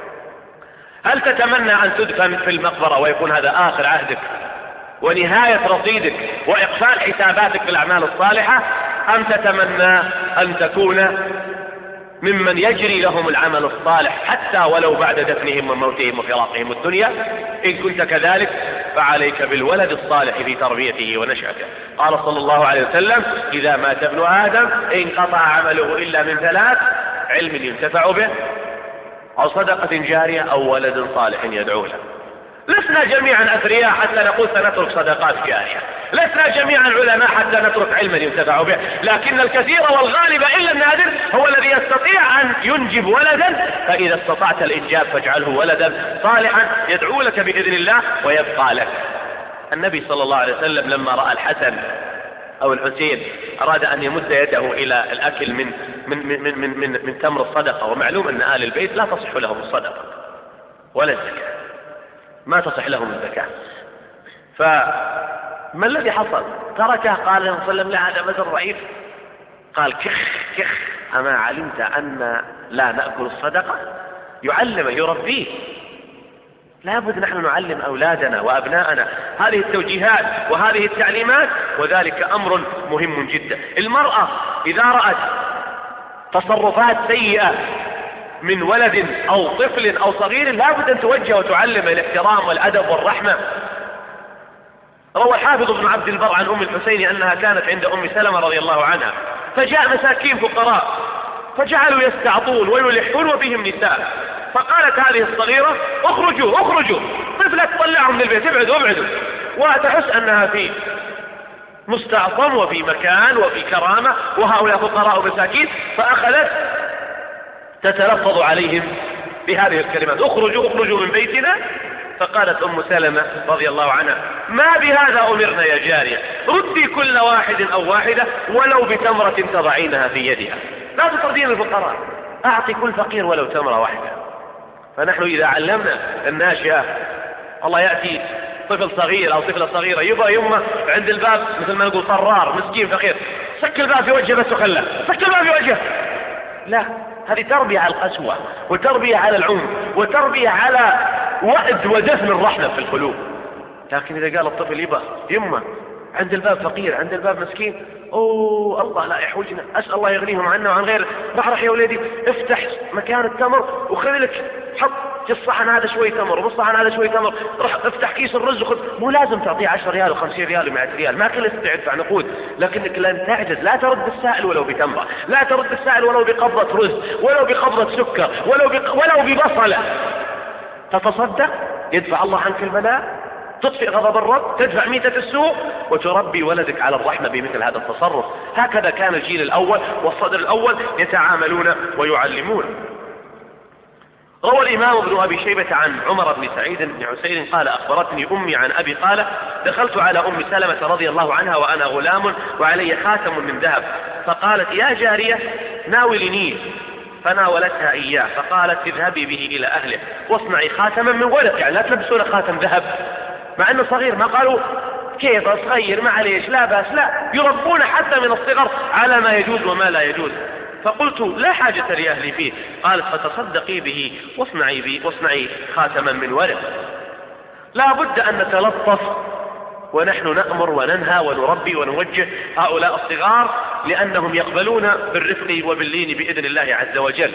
هل تتمنى أن تدفن في المقبرة ويكون هذا آخر عهدك ونهاية رصيدك وإقفال حساباتك بالأعمال الصالحة، أم تتمنى أن تكون ممن يجري لهم العمل الصالح حتى ولو بعد دفنهم وموتهم وفراقهم الدنيا؟ إن كنت كذلك فعليك بالولد الصالح في تربيته ونشأته. قال صلى الله عليه وسلم: إذا مات ابن آدم انقطع عمله إلا من ثلاث: علم ينتفع به، أو صدقة جارية، أو ولد صالح يدعو له. لسنا جميعا أثرياء حتى نقول سنترك صدقات جارية، لسنا جميعا علماء حتى نترك علما ينتفع به، لكن الكثير والغالب إلا النادر هو الذي يستطيع أن ينجب ولدا. فإذا استطعت الإنجاب فاجعله ولدا صالحا يدعو لك بإذن الله ويبقى لك. النبي صلى الله عليه وسلم لما رأى الحسن أو الحسين أراد أن يمد يده إلى الأكل من تمر الصدقة، ومعلوم أن آل البيت لا تصح لهم الصدقة ولا الزكاة، ما تصح لهم الزكاة، فما الذي حصل؟ تركه. قال صلى الله عليه وسلم: لا، هذا مثل ضعيف. قال: كخ أما علمت أن لا نأكل الصدقة؟ يعلمه يربيه. لابد نحن نعلم أولادنا وأبناءنا هذه التوجيهات وهذه التعليمات، وذلك أمر مهم جدا. المرأة إذا رأت تصرفات سيئة من ولد أو طفل أو صغير لابد أن توجه وتعلم الاحترام والأدب والرحمة. روى الحافظ ابن عبد البر عن أم الحسين أنها كانت عند أم سلمة رضي الله عنها، فجاء مساكين فقراء فجعلوا يستعطون ويلحون وفيهم نساء، فقالت هذه الصغيرة: اخرجوا اخرجوا، طفلة تطلعهم من البيت، ابعدوا. وتحس أنها في مستعصم وفي مكان وفي كرامة، وهؤلاء فقراء ومساكين، فأخذت تتلفظ عليهم بهذه الكلمات: اخرجوا من بيتنا. فقالت أم سلمة رضي الله عنها: ما بهذا أمرنا يا جارية، ردي كل واحد أو واحدة ولو بتمرة تضعينها في يدها، لا تطردين الفقراء، أعطي كل فقير ولو تمرة واحدة. فنحن إذا علمنا الناشئة، الله يأتي طفل صغير أو طفلة صغيرة يبغى يمه عند الباب مثل ما نقول طرار مسكين فقير، سك الباب في وجهه بس وخله، سك الباب في وجهه. لا، هذه تربية على القسوة، وتربية على العنف، وتربية على وأد ودفن الرحمة في القلوب. لكن إذا قال الطفل يبغى يمه عند الباب فقير، عند الباب مسكين، أوه الله لا يحوجنا، أسأل الله يغنيهم عنا وعن غيره، رح يا ولدي افتح مكان التمر وخذ لك، حط في الصحن هذا شوي تمر وبالصحن هذا شوي تمر، رح افتح كيس الرز وخذ. مو لازم تعطيه 10 ريال و50 ريال و100 ريال، ما كل يستطيع يدفع نقود، لكنك لن تعجز. لا ترد السائل ولو بتمرة، لا ترد السائل ولو بقبضة رز، ولو بقبضة سكر، ولو ببصلة. تتصدق يدفع الله عنك البلاء، تطفئ غضب الرب، تدفع ميتة السوء، وتربي ولدك على الرحمة بمثل هذا التصرف. هكذا كان الجيل الأول والصدر الأول يتعاملون ويعلمون. روى الإمام ابن أبي شيبة عن عمر بن سعيد بن عسير قال: أخبرتني أمي عن أبي قال: دخلت على أم سلمة رضي الله عنها وأنا غلام وعلي خاتم من ذهب، فقالت: يا جارية ناولنيه، فناولتها إياه، فقالت: اذهبي به إلى أهله واصنعي خاتما من ورق، يعني لا تلبسون خاتم ذهب، مع أنه صغير، ما قالوا كيف صغير معليش لا بأس، لا، يربون حتى من الصغر على ما يجوز وما لا يجوز. فقلت: لا حاجة لأهلي فيه. قالت: فتصدقي به واصنعي خاتما من ورق. لا بد أن نتلطف ونحن نأمر وننهى ونربي ونوجه هؤلاء الصغار، لأنهم يقبلون بالرفق وباللين بإذن الله عز وجل.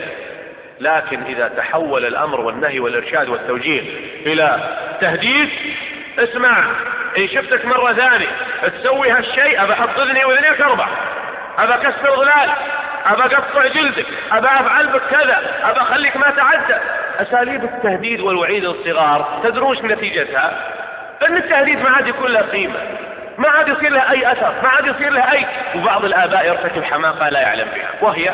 لكن إذا تحول الأمر والنهي والإرشاد والتوجيه إلى تهديد: اسمع، إن شفتك مرة ثانية تسوي هالشيء أبى أحط أذني وأذنيك أربع، أبى أكسر غلال، أبى أقطع جلدك، أبى أفعل بك كذا، أبى أخليك ما تعدى. أساليب التهديد والوعيد للصغار تدروش نتيجتها؟ أن التهديد ما عاد يكون له قيمة، ما عاد يصير له أي أثر، ما عاد يصير له أي. وبعض الآباء يرتكب حماقة لا يعلم بها، وهي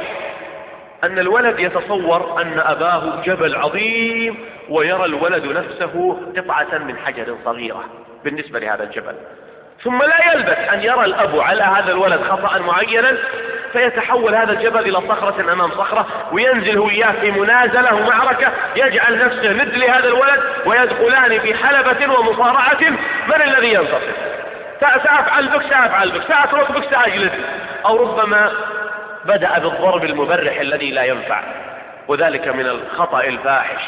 أن الولد يتصور أن أباه جبل عظيم، ويرى الولد نفسه قطعة من حجر صغيرة بالنسبة لهذا الجبل، ثم لا يلبث أن يرى الأب على هذا الولد خطأ معينا، فيتحول هذا الجبل إلى صخرة أمام صخرة، وينزل هو إياه في منازلة ومعركة، يجعل نفسه ند لهذا الولد، ويدخلان في حلبة ومصارعة من الذي ينتصر. سأفعل بك، سأترك بك، سأجلدك. أو ربما بدأ بالضرب المبرح الذي لا ينفع، وذلك من الخطأ الفاحش.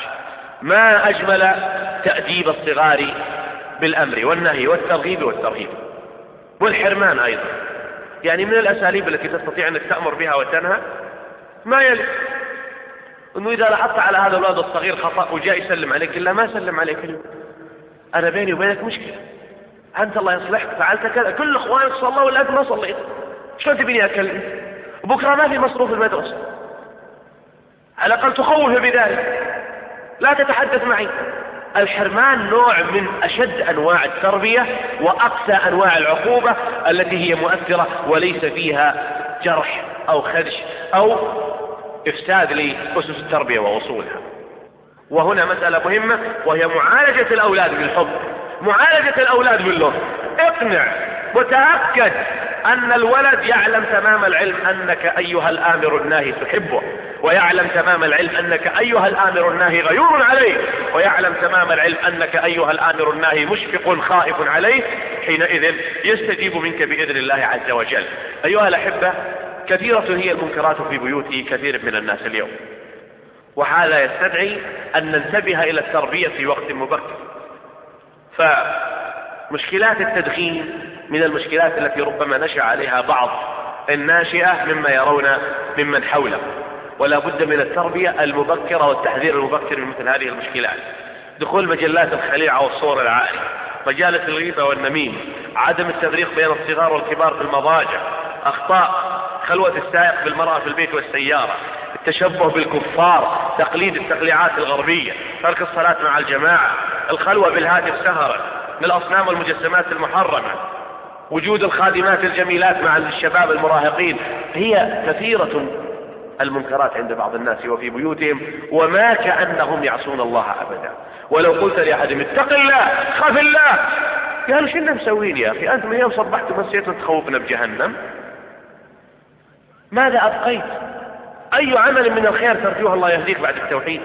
ما أجمل تأديب الصغار بالأمر والنهي والترغيب والترهيب والحرمان أيضا. يعني من الأساليب التي تستطيع أنك تأمر بها وتنهى ما يلي أنه إذا لاحظت على هذا الولد الصغير خطأ وجاء يسلم عليك، إلا ما سلم عليك اليوم، أنا بيني وبينك مشكلة، أنت الله يصلحك فعلت كذا، كل إخوانك صلوا ولا أنت ما صليت، شلون تبيني أكلم؟ وبكرة ما في مصروف المدرسة، على الأقل تخوف بذلك، لا تتحدث معي. الحرمان نوع من أشد أنواع التربية وأقسى أنواع العقوبة التي هي مؤثرة وليس فيها جرح أو خدش أو إفساد لأسس التربية وأصولها. وهنا مسألة مهمة وهي معالجة الأولاد بالحب، معالجة الأولاد باللطف. اقنع وتأكد أن الولد يعلم تمام العلم أنك أيها الآمر الناهي تحبه، ويعلم تمام العلم أنك أيها الآمر الناهي غيور عليه، ويعلم تمام العلم أنك أيها الآمر الناهي مشفق خائف عليه. حينئذ يستجيب منك بإذن الله عز وجل. أيها الأحبة، كثيرة هي المنكرات في بيوت كثير من الناس اليوم، وهذا يستدعي أن ننتبه إلى التربية في وقت مبكر. فمشكلات التدخين من المشكلات التي ربما نشأ عليها بعض الناشئة مما يرون ممن حوله، ولا بد من التربية المبكرة والتحذير المبكر من مثل هذه المشكلات. دخول مجلات الخليعة والصور العارية، مجالس الغيبة والنميمة، عدم التفريق بين الصغار والكبار في المضاجع، أخطاء خلوة السائق بالمرأة في البيت والسيارة، التشبه بالكفار، تقليد التقليعات الغربية، ترك الصلاة مع الجماعة، الخلوة بالهاتف سهرا، من الأصنام والمجسمات المحرمة، وجود الخادمات الجميلات مع الشباب المراهقين. هي كثيرة المنكرات عند بعض الناس وفي بيوتهم، وما كأنهم يعصون الله أبدا. ولو قلت لأحد اتق الله خاف الله، قالوا شنو مسوين يا أخي أنت من يوم صبحت ومسيت وتخوفنا بجهنم؟ ماذا أبقيت؟ أي عمل من الخير ترجوه الله يهديك بعد التوحيد؟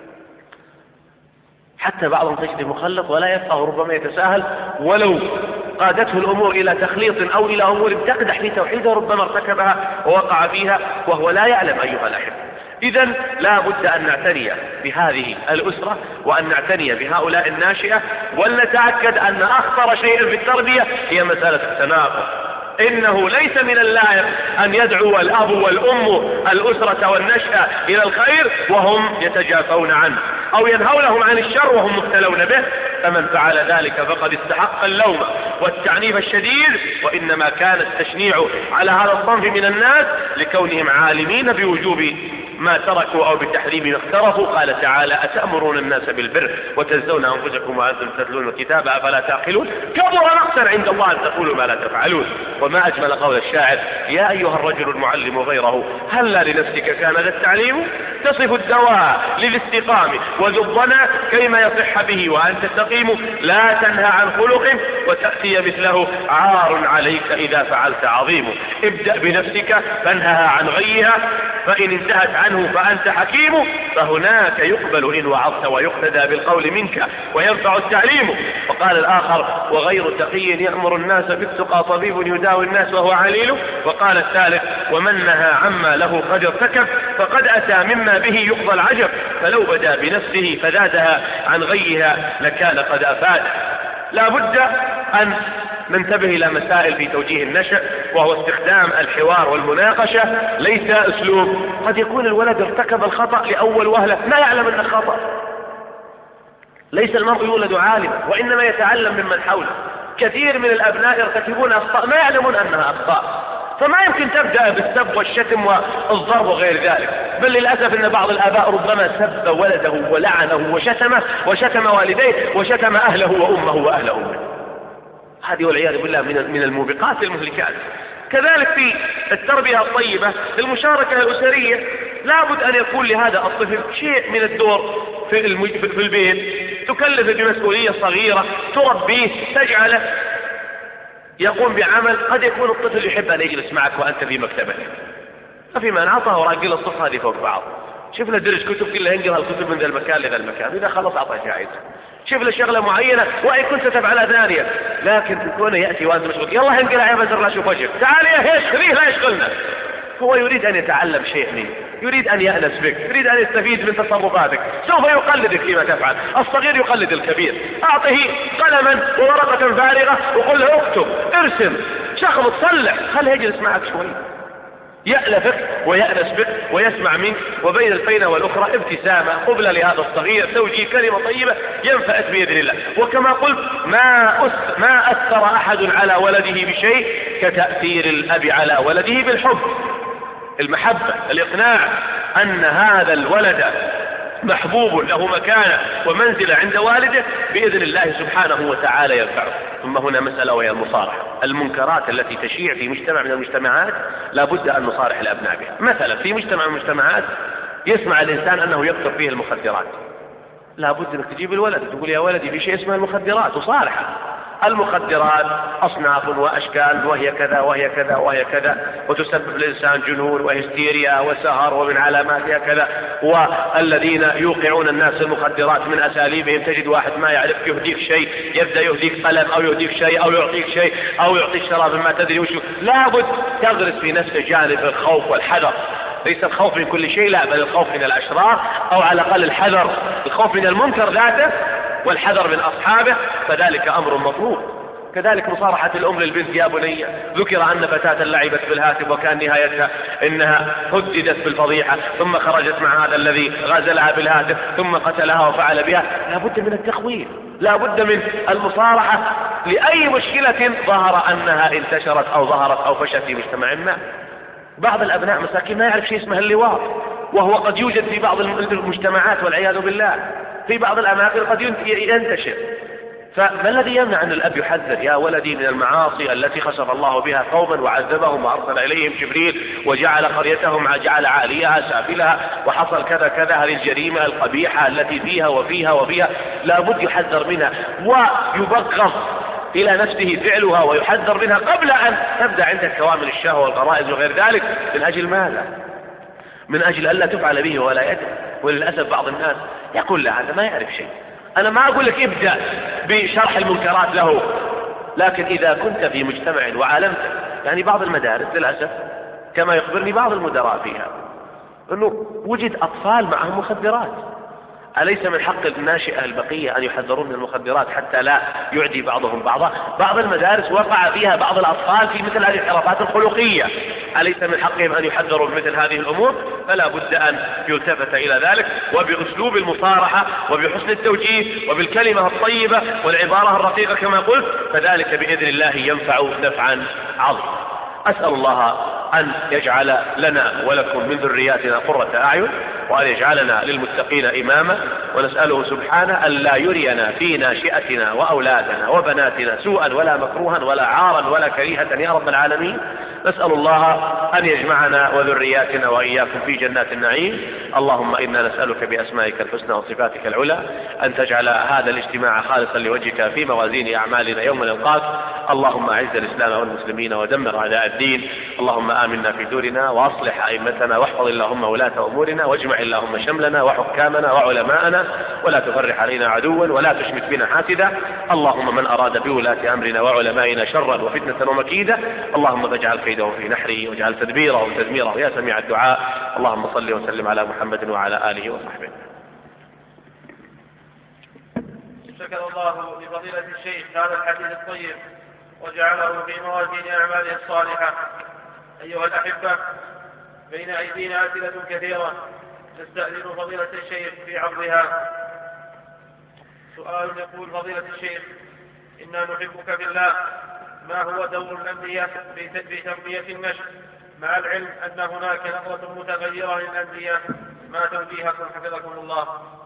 حتى بعضهم تجد مخلط ولا يفقه، ربما يتساهل، ولو قادته الأمور إلى تخليط أو إلى أمور تقدح في توحيده ربما ارتكبها ووقع فيها وهو لا يعلم أيها الأحبة. إذن لا بد أن نعتني بهذه الأسرة وأن نعتني بهؤلاء الناشئة، ولنتأكد أن أخطر شيء في التربية هي مسألة التناقض. إنه ليس من اللائق أن يدعو الأب والأم الأسرة والنشأة إلى الخير وهم يتجافون عنه، أو ينهونهم عن الشر وهم مبتلون به، فمن فعل ذلك فقد استحق اللوم والتعنيف الشديد. وإنما كان التشنيع على هذا الصنف من الناس لكونهم عالمين بوجوب ما تركوا أو بتحريم ما اخترفوا. قال تعالى أتأمرون الناس بالبر وتنسون أنفسكم وأنتم تتلون الكتاب أفلا تعقلون كبر مقتا عند الله أن تقولوا ما لا تفعلون. وما أجمل قول الشاعر يا أيها الرجل المعلم غيره هلا لنفسك كان ذا التعليم تصف الدواء للاستقام وذو الظنا كيما يصح به وأنت تقيم لا تنهى عن خلق وتأتي مثله عار عليك إذا فعلت عظيم. ابدأ بنفسك فانهها عن غيها فإن انتهت عنه فأنت حكيم فهناك يقبل إن وعظت ويقتدى بالقول منك وينفع التعليم. وقال الآخر وغير تقي يأمر الناس بالتقى طبيب يداوي الناس وهو عليل. وقال الثالث ومن نهى عما له قد ارتكب فقد أتى مما به يقضى العجب فلو بدا بنفسه فزادها عن غيها لكان قد أفاد. لا بد أن ننتبه إلى مسائل في توجيه النشأ، وهو استخدام الحوار والمناقشة ليس أسلوب. قد يكون الولد ارتكب الخطأ لأول وهلة ما يعلم أنه خطأ. ليس المرء يولد عالما وإنما يتعلم ممن حوله. كثير من الأبناء يرتكبون أخطاء ما يعلمون أنها أخطاء، فما يمكن تبدأ بالسب والشتم والضرب وغير ذلك. بل للأسف أن بعض الآباء ربما سب ولده ولعنه وشتمه وشتم والديه وشتم أهله وأمه وأهل أمه. هذه والعياذ بالله من الموبقات المهلكات. كذلك في التربية الطيبة المشاركة الأسرية لابد أن يكون لهذا الطفل شيء من الدور في البيت، تكلف بمسؤولية صغيرة تربيه تجعله يقوم بعمل. قد يكون الطفل يحب أن يجلس معك وأنت في مكتبك، ففي من عطاه وراقل الصف هذه فوق بعض. شوف له درج كتب كلها ينقل الكتب من ذا المكان لذا المكان، إذا خلص أعطاه جائزة. شوف له شغلة معينة وإن كنت تفعلها ثانية، لكن تكون يأتي وأنت مشغول يلا انقلع يا بزر لا شوف وجهك تعال يا هيش خليه لا يشغلنا. هو يريد أن يتعلم شيء منك، يريد أن يأنس بك، يريد أن يستفيد من تصرفاتك، سوف يقلدك فيما تفعل. الصغير يقلد الكبير. أعطه قلما وورقة فارغة وقل له اكتب ارسم شخبط صلح، خليه يجلس معك شوي. يألفك ويأنس بك ويسمع منك، وبين الفينة والأخرى ابتسامة قبلة لهذا الصغير، توجيه كلمة طيبة ينفأت بإذن الله. وكما قلت ما أثر أحد على ولده بشيء كتأثير الأب على ولده بالحب، المحبة، الإقناع أن هذا الولد محبوب له مكانة ومنزلة عند والده بإذن الله سبحانه وتعالى ينفعه. ثم هنا مسألة وهي المصارحة. المنكرات التي تشيع في مجتمع من المجتمعات لا بد أن نصارح الأبناء بها. مثلا في مجتمع من المجتمعات يسمع الإنسان أنه يكثر فيه المخدرات، لا بد أنك تجيب الولد تقول يا ولدي في شيء اسمه المخدرات وصارحة. المخدرات أصناف وأشكال وهي كذا وهي كذا وهي كذا، وتسبب للإنسان جنون وهستيريا وسهر، ومن علاماتها كذا. والذين يوقعون الناس في المخدرات من أساليبهم تجد واحد ما يعرف يهديك شيء يبدأ يهديك قلم أو يهديك شيء أو يعطيك شيء أو يعطيك شراب ما تدري وشو. لابد تغرس في نفسه جانب الخوف والحذر، ليس الخوف من كل شيء لا، بل الخوف من الأشرار، أو على الأقل الحذر، الخوف من المنكر ذاته والحذر من أصحابه، فذلك أمر مطلوب. كذلك مصارحة الأم للبنت يا بني، ذكر أن فتاة لعبت بالهاتف وكان نهايتها إنها هددت بالفضيحة ثم خرجت مع هذا الذي غازلها بالهاتف ثم قتلها وفعل بها. لا بد من التخويف، لا بد من المصارحة لأي مشكلة ظهر أنها انتشرت أو ظهرت أو فشت في مجتمع ما. بعض الأبناء مساكين ما يعرف شيء اسمه اللواط، وهو قد يوجد في بعض المجتمعات والعياذ بالله، في بعض الأماكن قد ينتشر. فما الذي يمنع أن الأب يحذر يا ولدي من المعاصي التي خسف الله بها قوما وعذبهم وأرسل إليهم جبريل وجعل قريتهم جعل عاليها سافلها وحصل كذا كذا، هذه الجريمة القبيحة التي فيها وفيها وفيها لا بد يحذر منها ويبغض إلى نفسه فعلها ويحذر منها قبل أن تبدأ عندك كوامل الشهوة والغرائز وغير ذلك. من أجل ماذا؟ من أجل ألا تفعل به ولا يدري. وللأسف بعض الناس يقول لا هذا ما يعرف شيء. أنا ما أقول لك ابدأ بشرح المنكرات له، لكن إذا كنت في مجتمع وعلمت، يعني بعض المدارس للأسف كما يخبرني بعض المدراء فيها أنه وجد أطفال معهم مخدرات، أليس من حق الناشئة البقية أن يحذرون من المخدرات حتى لا يعدي بعضهم بعضا؟ بعض المدارس وقع فيها بعض الأطفال في مثل هذه الانحرافات الخلقية، أليس من حقهم أن يحذروا من مثل هذه الأمور؟ فلا بد أن يلتفت إلى ذلك، وبأسلوب المصارحة وبحسن التوجيه وبالكلمة الطيبة والعبارة الرقيقة كما قلت، فذلك بإذن الله ينفع نفعا عظيما. أسأل الله أن يجعل لنا ولكم من ذرياتنا قرة أعين، وأن يجعلنا للمتقين إماما، ونسأله سبحانه أن لا يرينا في ناشئتنا وأولادنا وبناتنا سوءا ولا مكروها ولا عارا ولا كريهة يا رب العالمين. نسأل الله أن يجمعنا وذرياتنا وإياكم في جنات النعيم. اللهم إنا نسألك بأسمائك الحسنى وصفاتك العلى أن تجعل هذا الاجتماع خالصا لوجهك في موازين أعمالنا يوم نلقاك. اللهم أعز الإسلام والمسلمين ودمر أعداء الدين. اللهم آمنا في دورنا وأصلح أئمتنا، واحفظ اللهم ولاة أمورنا، واجمع اللهم شملنا وحكامنا وعلماءنا، ولا تفرح علينا عدوا ولا تشمت بنا حاسدا. اللهم من أراد بولاة أمرنا وعلمائنا شرا وفتنة ومكيدا اللهم فاجعل كيده في نحره واجعل تدبيره وتدميره يا سميع الدعاء. اللهم صل وسلم على محمد وعلى آله وصحبه. شكر الله لفضيلة الشيخ هذا الحديث الطيب وجعله في موازين أعماله الصالحة. أيها الأحبة، بين أيدينا أسئلة كثيرة نستأذن فضيلة الشيخ في عرضها. سؤال يقول: فضيلة الشيخ، إنا نحبك في الله، ما هو دور الأنبياء في تربية النشء، مع العلم أن هناك نظرة متغيرة للأنبياء؟ ما توجيهكم حفظكم الله؟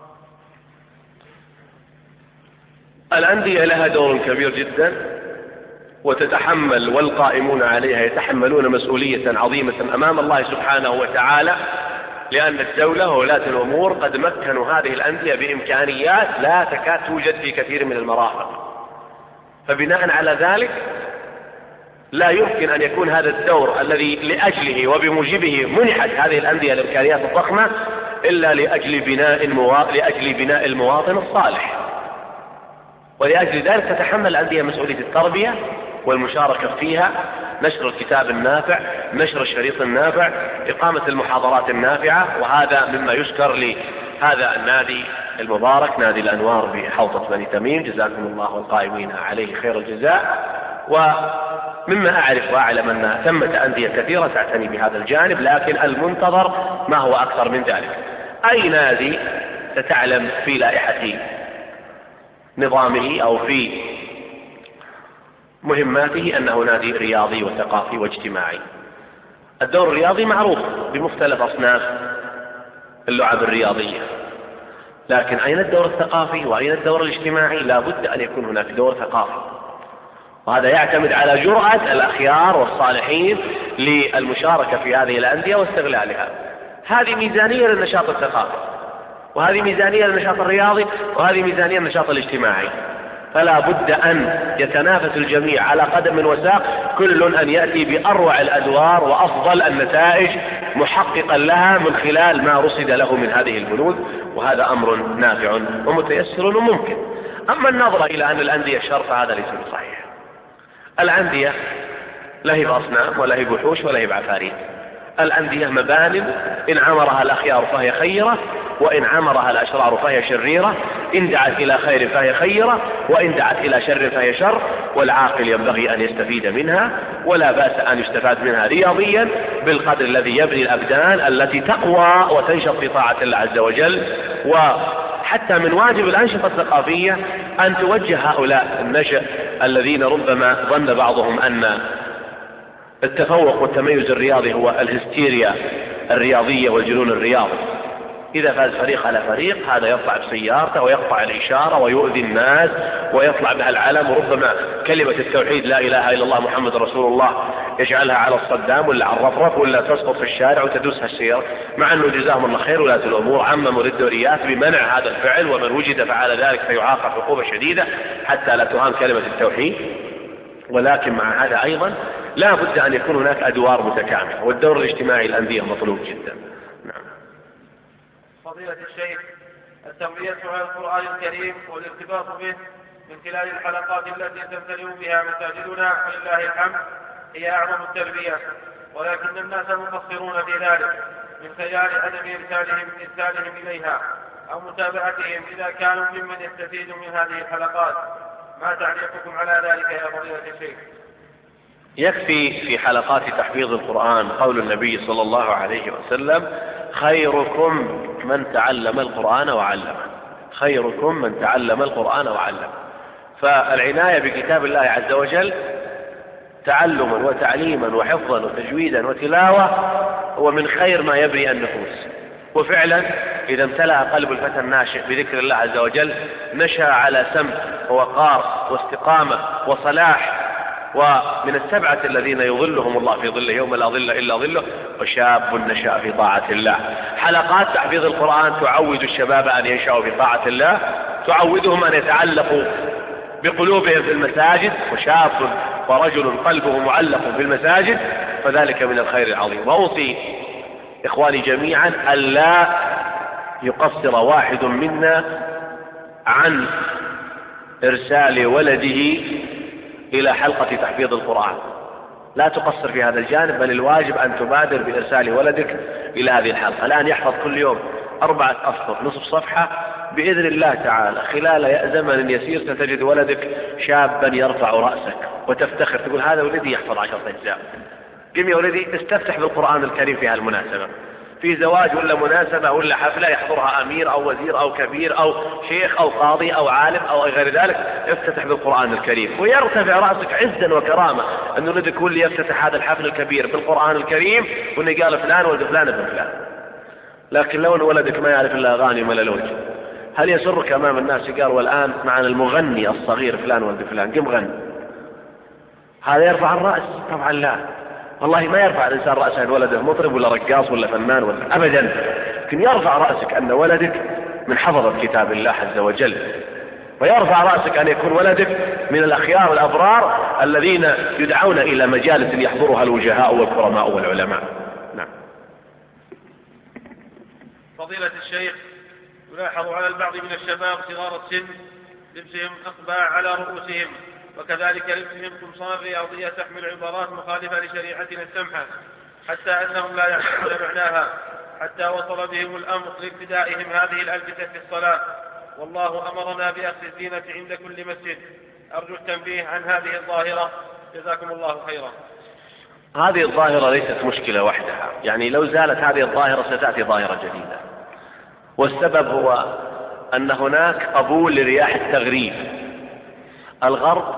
الأندية لها دور كبير جدا وتتحمل، والقائمون عليها يتحملون مسؤولية عظيمة أمام الله سبحانه وتعالى، لأن الدولة وولاة الأمور قد مكنوا هذه الأندية بإمكانيات لا تكاد توجد في كثير من المرافق. فبناء على ذلك لا يمكن أن يكون هذا الدور الذي لأجله وبموجبه منحت هذه الأندية الإمكانيات الضخمة إلا لأجل بناء المواطن الصالح. ولأجل ذلك تتحمل الأندية مسؤولية التربية والمشاركة فيها، نشر الكتاب النافع، نشر الشريط النافع، إقامة المحاضرات النافعة. وهذا مما يشكر لهذا النادي المبارك، نادي الأنوار بحوضة بني تميم، جزاكم الله والقائمين عليه خير الجزاء. مما أعرف وأعلم أن ثمة أندية كثيرة تعتني بهذا الجانب، لكن المنتظر ما هو أكثر من ذلك. أي نادي ستعلم في لائحة نظامه أو في مهماته أنه نادي رياضي وثقافي واجتماعي. الدور الرياضي معروف بمختلف أصناف اللعب الرياضية، لكن أين الدور الثقافي وأين الدور الاجتماعي؟ لا بد أن يكون هناك دور ثقافي، وهذا يعتمد على جرأة الأخيار والصالحين للمشاركة في هذه الأندية واستغلالها. هذه ميزانية للنشاط الثقافي، وهذه ميزانية للنشاط الرياضي، وهذه ميزانية للنشاط الاجتماعي، فلا بد أن يتنافس الجميع على قدم وساق، كل أن يأتي بأروع الأدوار وأفضل النتائج محققا لها من خلال ما رصد له من هذه البنود، وهذا أمر نافع ومتيسر وممكن. أما النظرة إلى أن الأندية شر فهذا ليس بصحيح. الأندية لهب أصنام ولهب وحوش ولهب عفاريت. الأندية مبان إن عمرها الأخيار فهي خيرة، وإن عمرها الأشرار فهي شريرة، إن دعت إلى خير فهي خيرة، وإن دعت إلى شر فهي شر، والعاقل ينبغي أن يستفيد منها، ولا بأس أن يستفاد منها رياضيا بالقدر الذي يبني الأبدان التي تقوى وتنشط في طاعة الله عز وجل. وحتى من واجب الأنشطة الثقافية أن توجه هؤلاء النشأ الذين ربما ظن بعضهم أن التفوق والتميز الرياضي هو الهستيريا الرياضية والجنون الرياضي. إذا فاز فريق على فريق هذا يطلع بسيارته ويقطع الإشارة ويؤذي الناس ويطلع بها العلم، وربما كلمة التوحيد لا إله إلا الله محمد رسول الله يجعلها على الصدام ولا على الرفرف ولا تسقط في الشارع وتدوسها السيارة، مع أنه جزاهم الله خير ولاة الأمور عمموا للدوريات بمنع هذا الفعل، ومن وجد فعل ذلك فيعاقب عقوبة شديدة حتى لا تهان كلمة التوحيد. ولكن مع هذا أيضا لا بد أن يكون هناك أدوار متكاملة، والدور الاجتماعي الأندية مطلوب جدا. نعم. فضيلة الشيخ، التربية على القرآن الكريم والارتباط به من خلال الحلقات التي تمتلئ بها مساجدنا ولله الحمد هي أعظم التربية، ولكن الناس مقصرون في ذلك من خلال عدم إرسالهم إليها أو متابعتهم إذا كانوا ممن يستفيد من هذه الحلقات. ما تعليقكم على ذلك يا فضيلة الشيخ؟ يكفي في حلقات تحفيظ القرآن قول النبي صلى الله عليه وسلم: خيركم من تعلم القرآن وعلمه. خيركم من تعلم القرآن وعلمه. فالعناية بكتاب الله عز وجل تعلما وتعليما وحفظا وتجويدا وتلاوة هو من خير ما يبرئ النفوس. وفعلا إذا امتلأ قلب الفتى الناشئ بذكر الله عز وجل نشأ على سمت ووقار واستقامة وصلاح. ومن السبعة الذين يظلهم الله في ظله يوم لا ظل إلا ظله: وشاب نشأ في طاعة الله. حلقات تحفيظ القرآن تعود الشباب أن ينشأوا في طاعة الله، تعودهم أن يتعلقوا بقلوبهم في المساجد، وشاب ورجل قلبه معلق في المساجد، فذلك من الخير العظيم. وأوصي إخواني جميعا ألا يقصر واحد منا عن إرسال ولده إلى حلقة تحفيظ القرآن. لا تقصر في هذا الجانب، بل الواجب أن تبادر بإرسال ولدك إلى هذه الحلقة. الآن يحفظ كل يوم 4 أسطر نصف صفحة، بإذن الله تعالى خلال زمن يسير ستجد ولدك شابا يرفع رأسك وتفتخر، تقول هذا ولدي يحفظ 10 أجزاء. قم يا ولدي استفتح بالقرآن الكريم في هالمناسبة، في زواج ولا مناسبة ولا حفلة يحضرها أمير أو وزير أو كبير أو شيخ أو قاضي أو عالم أو غير ذلك، افتتح بالقرآن الكريم ويرتفع رأسك عزا وكرامة أن ولدك هو اللي يفتتح هذا الحفل الكبير بالقرآن الكريم، وأن قال فلان ولد فلان ابن فلان. لكن لو أن ولدك ما يعرف إلا أغاني ولا الوجه، هل يسرك أمام الناس قال والآن معنا المغني الصغير فلان ولد فلان قم غني؟ هذا يرفع الرأس؟ طبعا لا، والله ما يرفع الإنسان رأسه أن ولده مطرب ولا رقاص ولا فنان ولا أبدا، لكن يرفع رأسك أن ولدك من حفظة كتاب الله عز وجل، ويرفع رأسك أن يكون ولدك من الأخيار الأبرار الذين يدعون إلى مجالس يحضرها الوجهاء والكرماء والعلماء. نعم. فضيلة الشيخ، يلاحظ على البعض من الشباب صغار السن لبسهم أقباع على رؤوسهم، وكذلك لبسهم قمصان رياضية تحمل عبارات مخالفة لشريعتنا السمحة، حتى أنهم لا يعرفون معناها، حتى وصل بهم الأمر لابتدائهم هذه الألبسة في الصلاة، والله أمرنا بأخذ الزينة عند كل مسجد. أرجو التنبيه عن هذه الظاهرة، جزاكم الله خيرا. هذه الظاهرة ليست مشكلة وحدها، يعني لو زالت هذه الظاهرة ستأتي ظاهرة جديدة، والسبب هو أن هناك قبول لرياح التغريب. الغرب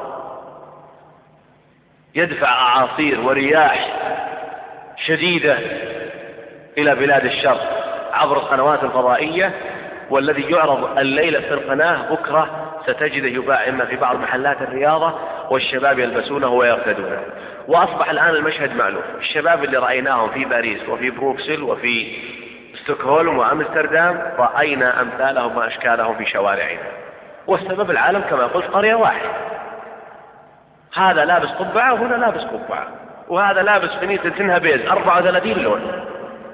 يدفع أعاصير ورياح شديدة إلى بلاد الشرق عبر القنوات الفضائية، والذي يعرض الليلة في القناة بكرة ستجده يباع إما في بعض محلات الرياضة، والشباب يلبسونه ويرتدونه. وأصبح الآن المشهد معلوم، الشباب اللي رأيناهم في باريس وفي بروكسل وفي ستوكهولم وأمستردام رأينا أمثالهم وأشكالهم في شوارعنا، والسبب العالم كما قلت قرية واحدة، هذا لابس قبعة وهنا لابس قبعة، وهذا لابس فنيتة تنها بيز 34 لون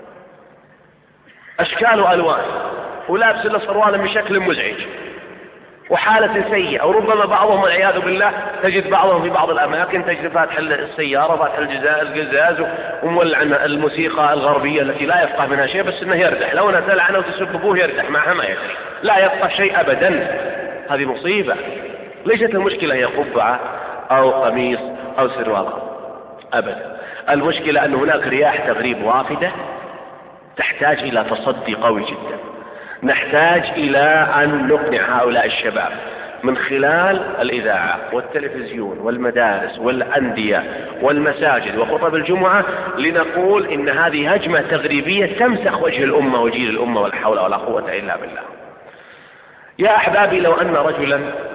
أشكال وألوان، ولابس له صروال بشكل مزعج وحالة سيئة، وربما بعضهم والعياذ بالله تجد بعضهم في بعض الأماكن تجد فاتح السيارة فاتح القزاز ومولع الموسيقى الغربية التي لا يفقه منها شيء، بس انه يردح، لو نزل عنه وتسببوه يردح معها ما يدري، لا يفقه شيء أبدا. هذه مصيبة. ليست المشكلة هي قبعة أو قميص أو سروال أبدا، المشكلة أن هناك رياح تغريب وافدة تحتاج إلى تصدي قوي جدا. نحتاج إلى أن نقنع هؤلاء الشباب من خلال الإذاعة والتلفزيون والمدارس والأندية والمساجد وخطب الجمعة، لنقول إن هذه هجمة تغريبية تمسخ وجه الأمة وجيل الأمة، ولا حول ولا قوة إلا بالله. يا أحبابي، لو أن رجلا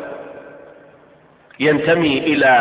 ينتمي إلى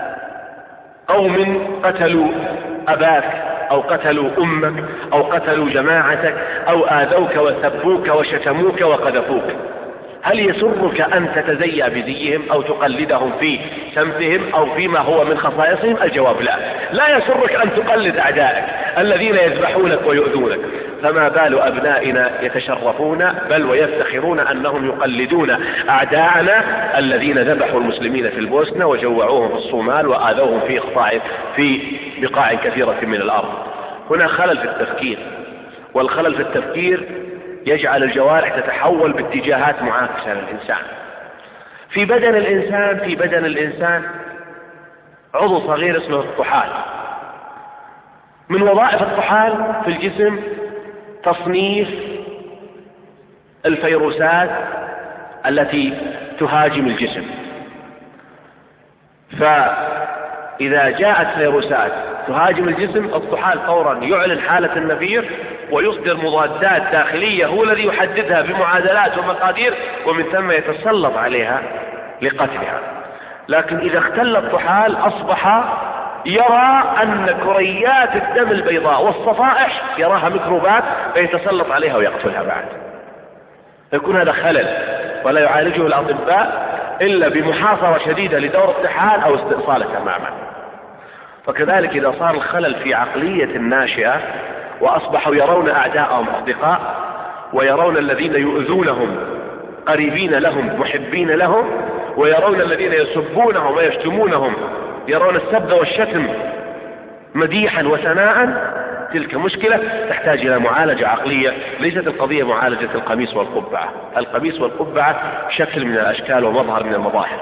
قوم قتلوا أباك أو قتلوا أمك أو قتلوا جماعتك أو آذوك وسبوك وشتموك وقذفوك، هل يسرك أن تتزيى بزيهم أو تقلدهم في سمتهم أو فيما هو من خصائصهم؟ الجواب لا. لا يسرك أن تقلد أعدائك الذين يذبحونك ويؤذونك، فما بال أبنائنا يتشرفون بل ويفتخرون أنهم يقلدون أعداءنا الذين ذبحوا المسلمين في البوسنة وجوعوهم في الصومال وآذوهم في بقاع كثيرة من الأرض. هنا خلل في التفكير، والخلل في التفكير يجعل الجوارح تتحول باتجاهات معاكسة للإنسان. في بدن الإنسان عضو صغير اسمه الطحال. من وظائف الطحال في الجسم تصنيف الفيروسات التي تهاجم الجسم، فإذا جاءت فيروسات تهاجم الجسم الطحال فورا يعلن حالة النفير ويصدر مضادات داخلية هو الذي يحددها بمعادلات ومقادير، ومن ثم يتسلط عليها لقتلها. لكن إذا اختل الطحال أصبح يرى أن كريات الدم البيضاء والصفائح يراها ميكروبات فيتسلط عليها ويقتلها بعد. يكون هذا خلل ولا يعالجه الأطباء إلا بمحاصرة شديدة لدور الطحال أو استئصاله تماما. فكذلك إذا صار الخلل في عقلية الناشئة وأصبحوا يرون أعداءهم أصدقاء، ويرون الذين يؤذونهم قريبين لهم محبين لهم، ويرون الذين يسبونهم ويشتمونهم يرون السب والشتم مديحا وثناء، تلك مشكلة تحتاج إلى معالجة عقلية. ليست القضية معالجة القميص والقبعة، القميص والقبعة شكل من الأشكال ومظهر من المظاهر،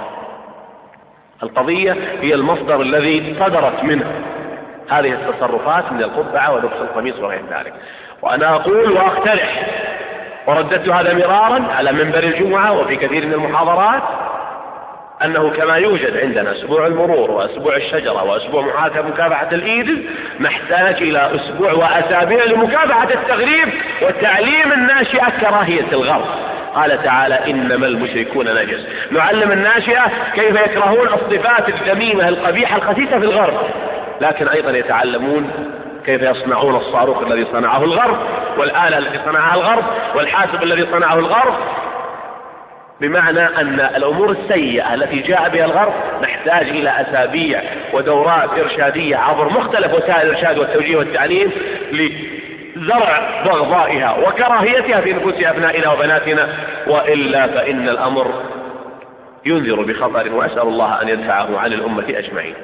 القضية هي المصدر الذي صدرت منه هذه التصرفات من القبعة ولبس القميص وغير ذلك. وأنا أقول وأقترح، ورددت هذا مرارا على منبر الجمعة وفي كثير من المحاضرات، أنه كما يوجد عندنا أسبوع المرور وأسبوع الشجرة وأسبوع مكافحة الإيدز، نحتاج إلى أسبوع وأسابيع لمكافحة التغريب وتعليم الناشئة كراهية الغرب. قال تعالى إنما المشركون نجس. نعلم الناشئة كيف يكرهون الصفات الذميمة القبيحة الخسيسة في الغرب، لكن أيضا يتعلمون كيف يصنعون الصاروخ الذي صنعه الغرب، والآلة التي صنعها الغرب، والحاسب الذي صنعه الغرب. بمعنى أن الأمور السيئة التي جاء بها الغرب نحتاج إلى أسابيع ودورات إرشادية عبر مختلف وسائل الإرشاد والتوجيه والتعليم لزرع بغضائها وكراهيتها في نفوس أبنائنا وبناتنا، وإلا فإن الأمر ينذر بخطر، وأسأل الله أن يدفعه عن الأمة أجمعين.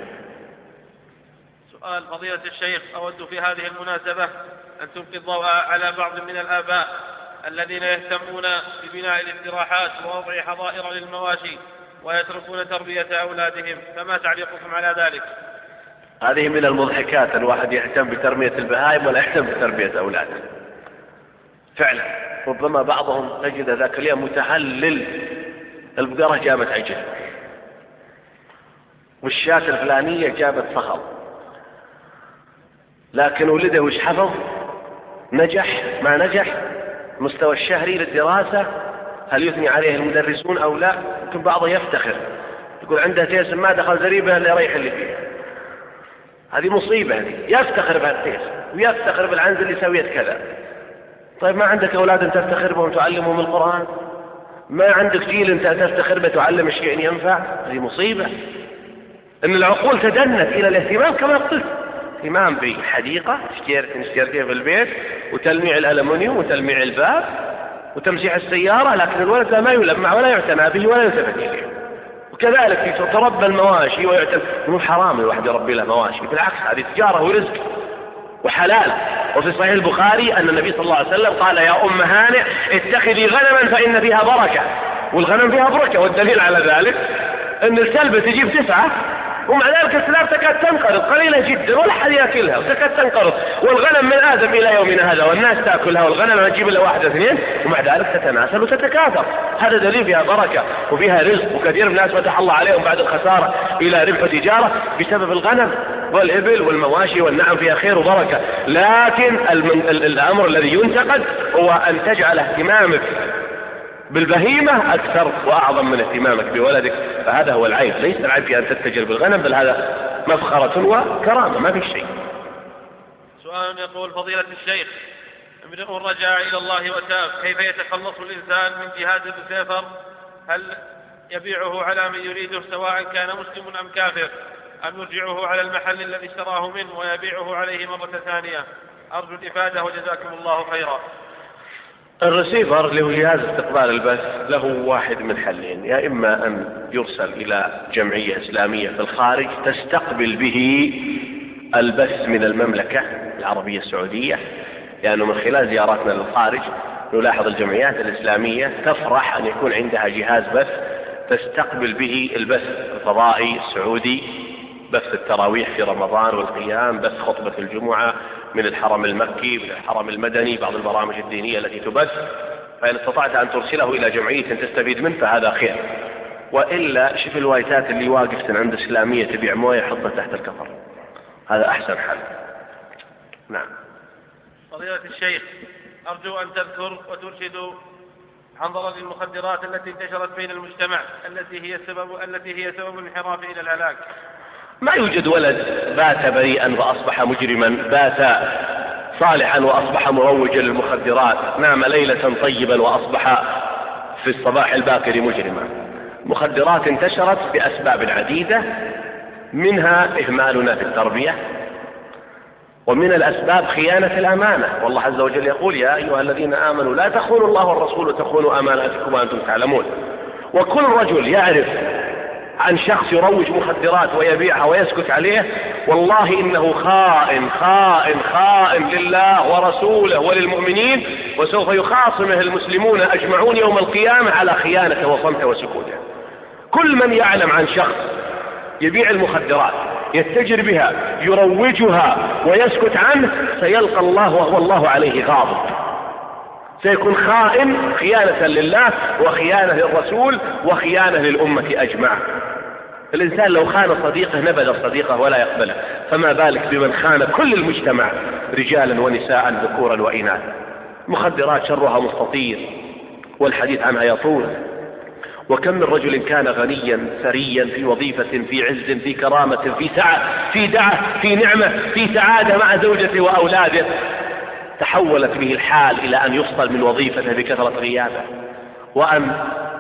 سؤال فضيلة الشيخ، أود في هذه المناسبة أن تلقي الضوء على بعض من الآباء الذين يهتمون ببناء الاستراحات ووضع حظائر للمواشي ويتركون تربية أولادهم، فما تعليقكم على ذلك؟ هذه من المضحكات، الواحد يهتم بتربية البهائم ولا يهتم بتربية أولاده. فعلا ربما بعضهم تجد ذاك اليوم متهلل، البقرة جابت عجل، والشاة الفلانية جابت صخر، لكن ولده وش حفظ؟ نجح ما نجح؟ مستوى الشهري للدراسة هل يثني عليه المدرسون أو لا؟ يمكن بعضه يفتخر يقول عنده تيس ما دخل زريبة اللي يريح اللي فيها. هذه مصيبة، هذه يفتخر بهالتيس ويفتخر بالعنز اللي سويت كذا. طيب ما عندك أولاد أنت تفتخر بهم تعلمهم القرآن؟ ما عندك جيل أنت تفتخر به تعلم الشيء ينفع؟ هذه مصيبة. إن العقول تدنت إلى الاهتمام كما قلت، اهتمام بحديقة تشتريها في البيت وتلميع الألمنيوم وتلميع الباب وتمسيح السيارة، لكن الولد ما يلمع ولا يعتنى به ولا يلتفت إليه. وكذلك تربى المواشي ويعتنى، مو حرام الواحد يربي له مواشي، بالعكس هذه تجارة ورزق وحلال. وفي صحيح البخاري أن النبي صلى الله عليه وسلم قال يا أم هانئ اتخذي غنما فإن فيها بركة، والغنم فيها بركة. والدليل على ذلك أن الكلبة تجيب 9 ومع ذلك السلاب تكاد تنقرض قليلة جدا ولا حد يأكلها وتكاد تنقرض، والغنم من آدم إلى يومنا هذا والناس تأكلها، والغنم ما تجيب إلا 1 2 ومع ذلك تتناسل وتتكاثر. هذا دليل فيها بركة وفيها رزق، وكثير من الناس فتح الله عليهم بعد الخسارة إلى ربح تجارة بسبب الغنم والإبل والمواشي والنعم، فيها خير وبركة. لكن الأمر الذي ينتقد هو أن تجعل اهتمامك بالبهيمة أكثر وأعظم من اهتمامك بولدك، فهذا هو العيب. ليس العيب في أن تتجر بالغنم، بل هذا مفخرة وكرامة، ما في شيء. سؤال يقول فضيلة الشيخ، امرئ رجع إلى الله وتاب، كيف يتخلص الإنسان من جهاد السفر؟ هل يبيعه على من يريده سواء كان مسلم أم كافر، أم يرجعه على المحل الذي اشتراه منه ويبيعه عليه مرة ثانية؟ أرجو الإفادة وجزاكم الله خيرا. الرسيفر اللي هو جهاز استقبال البث له واحد من حلين، يا إما أن يرسل إلى جمعية إسلامية في الخارج تستقبل به البث من المملكة العربية السعودية، لأنه من خلال زياراتنا للخارج نلاحظ الجمعيات الإسلامية تفرح أن يكون عندها جهاز بث تستقبل به البث الفضائي السعودي، بث التراويح في رمضان والقيام، بث خطبة الجمعة من الحرم المكي، من الحرم المدني، بعض البرامج الدينية التي تبث. فإن استطعت أن ترسله إلى جمعية تستفيد منه فهذا خير، وإلا شوف الوايتات اللي واقف عند إسلامية تبيع موية حطها تحت الكفر، هذا أحسن حل. نعم. فضيلة الشيخ، أرجو أن تذكر وترشد عن ضرر المخدرات التي انتشرت بين المجتمع التي هي سبب الانحراف إلى الهلاك. ما يوجد ولد بات بريئا فأصبح مجرما، بات صالحا وأصبح مروجا للمخدرات، نام ليلة طيبا وأصبح في الصباح الباكر مجرما. مخدرات انتشرت بأسباب عديدة، منها إهمالنا في التربية، ومن الأسباب خيانة الأمانة. والله عز وجل يقول يا أيها الذين آمنوا لا تخونوا الله والرسول وتخونوا أماناتكم وأنتم تعلمون. وكل رجل يعرف عن شخص يروج مخدرات ويبيعها ويسكت عليه، والله إنه خائن خائن خائن لله ورسوله وللمؤمنين، وسوف يخاصمه المسلمون أجمعون يوم القيامة على خيانته وصمته وسكوته. كل من يعلم عن شخص يبيع المخدرات يتجر بها يروجها ويسكت عنه سيلقى الله وهو الله عليه غاضب، سيكون خائن، خيانة لله وخيانة للرسول وخيانة للأمة أجمع. الإنسان لو خان صديقه نبذ صديقه ولا يقبله، فما بالك بمن خان كل المجتمع رجالا ونساء ذكورا وإناثا. مخدرات شرها مستطير والحديث عنها يطول، وكم من رجل كان غنيا ثريا في وظيفة في عز في كرامة في سعة في دعة في نعمة في سعادة مع زوجته وأولاده، تحولت به الحال إلى أن يفصل من وظيفته بكثرة غيابه، وأن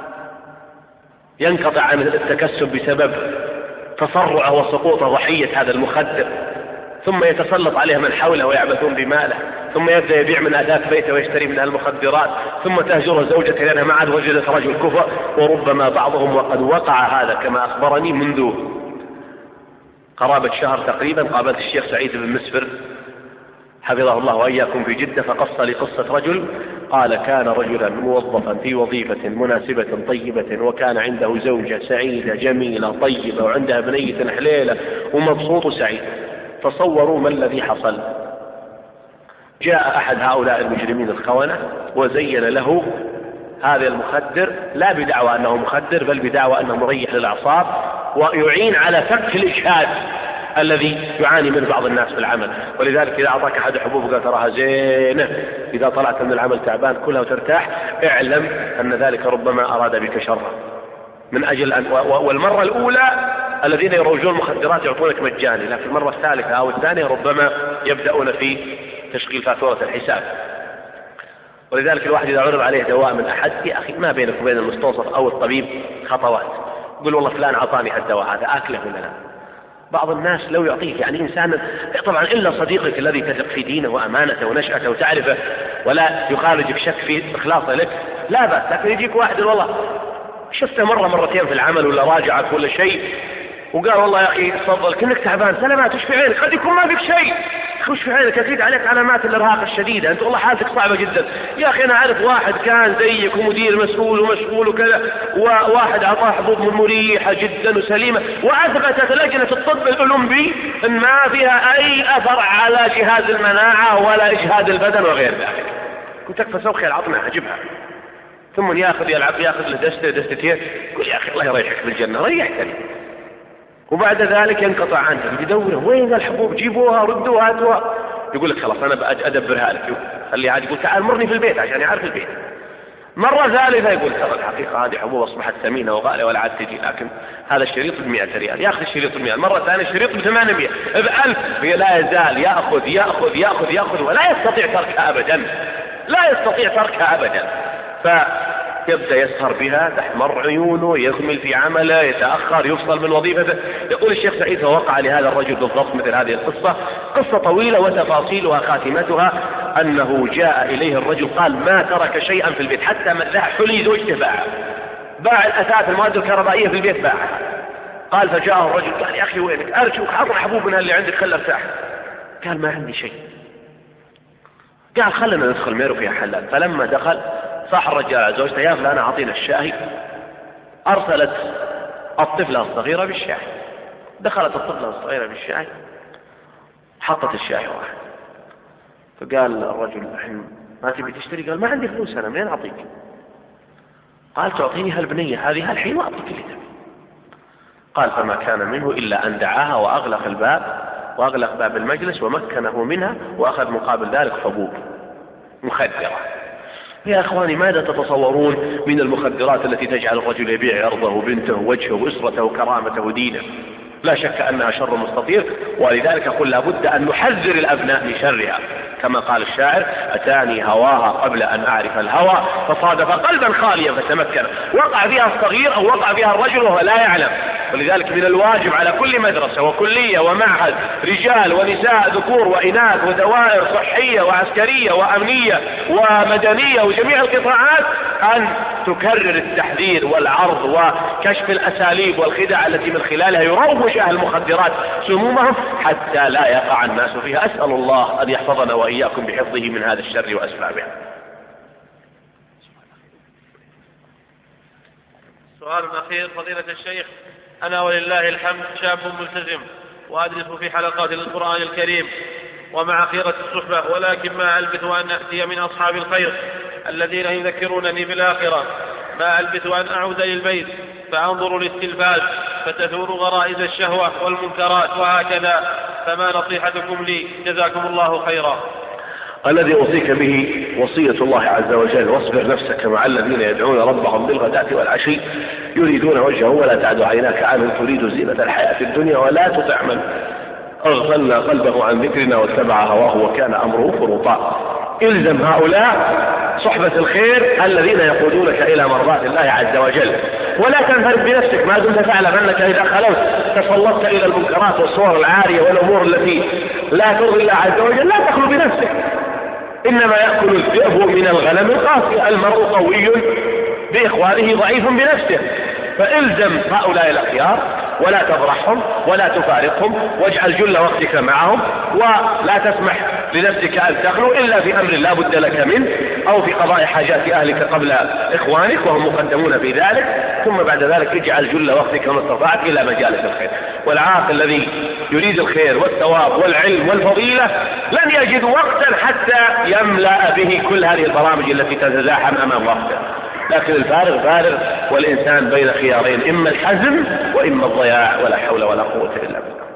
ينقطع عن التكسب بسبب تصرعه وسقوطه ضحية هذا المخدر، ثم يتسلط عليه من حوله ويعبثون بماله، ثم يبدأ يبيع من أداة بيته ويشتري منها المخدرات، ثم تهجره زوجته لأنها ما عاد وجدت رجل كفء. وربما بعضهم وقد وقع هذا كما أخبرني منذ قرابة شهر تقريبا، قابلت الشيخ سعيد بن مسفر حفظه الله وإياكم في جدة، فقص لي قصة رجل قال كان رجلا موظفا في وظيفة مناسبة طيبة، وكان عنده زوجة سعيدة جميلة طيبة وعندها بنية حليلة ومبسوط وسعيد. تصوروا ما الذي حصل. جاء أحد هؤلاء المجرمين الخونة وزين له هذا المخدر، لا بدعوى أنه مخدر بل بدعوى أنه مريح للأعصاب ويعين على فك الإجهاد الذي يعاني منه بعض الناس في العمل. ولذلك إذا أعطاك أحد حبوب قال تراها زينة، إذا طلعت من العمل تعبان كلها وترتاح، اعلم أن ذلك ربما أراد بك شرا. من أجل أن والمرة الأولى الذين يروجون المخدرات يعطونك مجاني، لكن المرة الثالثة أو الثانية ربما يبدأون في تشغيل فاتورة الحساب. ولذلك الواحد إذا عرض عليه دواء من أحد، يا أخي ما بينك وبين المستوصف أو الطبيب خطوات، يقول والله فلان أعطاني الدواء هذا أكله ولا لا. بعض الناس لو يعطيك يعني إنسان طبعا إلا صديقك الذي تثق في دينه وأمانته ونشأته وتعرفه ولا يخالجك شك في إخلاصه لك لا بأس. لكن يجيك واحد والله شفته مرة مرتين في العمل ولا راجعك ولا شيء وقال والله يا أخي تفضل كأنك تعبان، سلامات وش في عينك، قد يكون ما فيك شيء، وش في عينك، أكيد عليك علامات الإرهاق الشديدة، أنت والله حالتك صعبة جدا. يا أخي أنا أعرف واحد كان زيك ومدير مسؤول ومشغول وكذا، وواحد أعطاه حبوب مريحة جدا وسليمة، وأثبتت لجنة الطب الأولمبي أن ما فيها أي أثر على جهاز المناعة ولا إجهاد البدن وغير ذلك. كنت تكفى سوخي العطمة أجيبها، ثم يأخذ يلعب يأخذ له دستين، يقول يا أخي الله يريحك بالجنة ريحتني، وبعد ذلك ينقطع عنها. يدور وين الحبوب، جيبوها ردوها هاتوها، يقول لك خلاص أنا أدبرها لك، خلي عاد يقول تعال مرني في البيت عشان يعرف البيت. مرة ثالثة يقول ترى الحقيقة هذه حبوب أصبحت ثمينة وغالية ولا عاد تجي، لكن هذا الشريط ب100 ريال، يأخذ الشريط ب100، مرة ثانية الشريط ب800 ب1000، لا يزال يأخذ يأخذ يأخذ يأخذ ولا يستطيع تركها أبدا، لا يستطيع تركها أبدا. يبدأ يسهر بها، تحمر عيونه، يخمل في عمله، يتأخر، يفصل من وظيفته. يقول الشيخ سعيد فوقع لهذا الرجل بالضبط مثل هذه القصة، قصة طويلة وتفاصيلها خاتمتها أنه جاء إليه الرجل قال ما ترك شيئا في البيت حتى متاع حلي زوجته باعه، باع الأثاث المواد الكهربائية في البيت باعها. قال فجاءه الرجل قال يا أخي وينك، أرجوك عطنا حبوب منها اللي عندك خل ارتاح. قال ما عندي شيء. قال خلنا ندخل ميرو فيها حلال. فلما دخل صاح الرجال على زوجته يا فلان أعطينا الشاهي، أرسلت الطفلة الصغيرة بالشاي، دخلت الطفلة الصغيرة بالشاي حطت الشاي واحد. فقال الرجل الحين ما تبي تشتري؟ قال ما عندي فلوس أنا منين أعطيك؟ قال تعطيني هالبنية هذه الحين وأعطيك اللي تبي. قال فما كان منه إلا أن دعاها وأغلق الباب وأغلق باب المجلس ومكنه منها وأخذ مقابل ذلك حبوب مخدرة. يا أخواني ماذا تتصورون من المخدرات التي تجعل الرجل يبيع عرضه وبنته ووجهه وأسرته وكرامته ودينه؟ لا شك أنها شر مستطير، ولذلك أقول لابد أن نحذر الأبناء من شرها، كما قال الشاعر أتاني هواها قبل أن أعرف الهوى فصادف قلبا خاليا فتمكن. وقع فيها الصغير أو وقع فيها الرجل وهو لا يعلم. ولذلك من الواجب على كل مدرسة وكلية ومعهد رجال ونساء ذكور وإناث ودوائر صحية وعسكرية وأمنية ومدنية وجميع القطاعات أن تكرر التحذير والعرض وكشف الأساليب والخدع التي من خلالها يروج أهل المخدرات سمومهم حتى لا يقع الناس فيها. أسأل الله أن يحفظنا وإياكم بحفظه من هذا الشر وأسبابه. سؤال أخير فضيلة الشيخ، أنا ولله الحمد شاب ملتزم وأدرس في حلقات القرآن الكريم ومع خيرة الصحبة، ولكن ما ألبث أن أأتي من أصحاب الخير الذين يذكرونني بالآخرة، ما ألبث أن أعود للبيت فأنظر للتلفاز فتثور غرائز الشهوة والمنكرات وهكذا، فما نصيحتكم لي؟ جزاكم الله خيرا. الذي أوصيك به وصية الله عز وجل، واصبر نفسك مع الذين يدعون ربهم بالغداة والعشي يريدون وجهه ولا تعد عيناك عنهم تريد زينة الحياة الدنيا ولا تطع من أغفلنا قلبه عن ذكرنا واتبع هواه وكان أمره فرطا. إلزم هؤلاء صحبة الخير الذين يقودونك إلى مرضات الله عز وجل، ولا تنفرد بنفسك ما دمت تعلم أنك إذا خلوت تسلطت إلى المنكرات والصور العارية والأمور التي لا ترضي الله عز وجل. لا تخلو بنفسك، إنما يأكل الذئب من الغنم القاسي، المرء قوي بإخوانه ضعيف بنفسه. فإلزم هؤلاء الأخيار ولا تفرحهم ولا تفارقهم، واجعل جل وقتك معهم، ولا تسمح لنفسك أن تخلو إلا في أمر لا بد لك منه، أو في قضاء حاجات أهلك قبل إخوانك وهم مقدمون في ذلك، ثم بعد ذلك اجعل جل وقتك ما استطعت إلى مجالس الخير. والعاقل الذي يريد الخير والثواب والعلم والفضيلة لن يجد وقتا حتى يملأ به كل هذه البرامج التي تتزاحم أمام وقته، لكن الفارغ فارغ، والإنسان بين خيارين، إما الحزم وإما الضياع، ولا حول ولا قوة إلا بالله.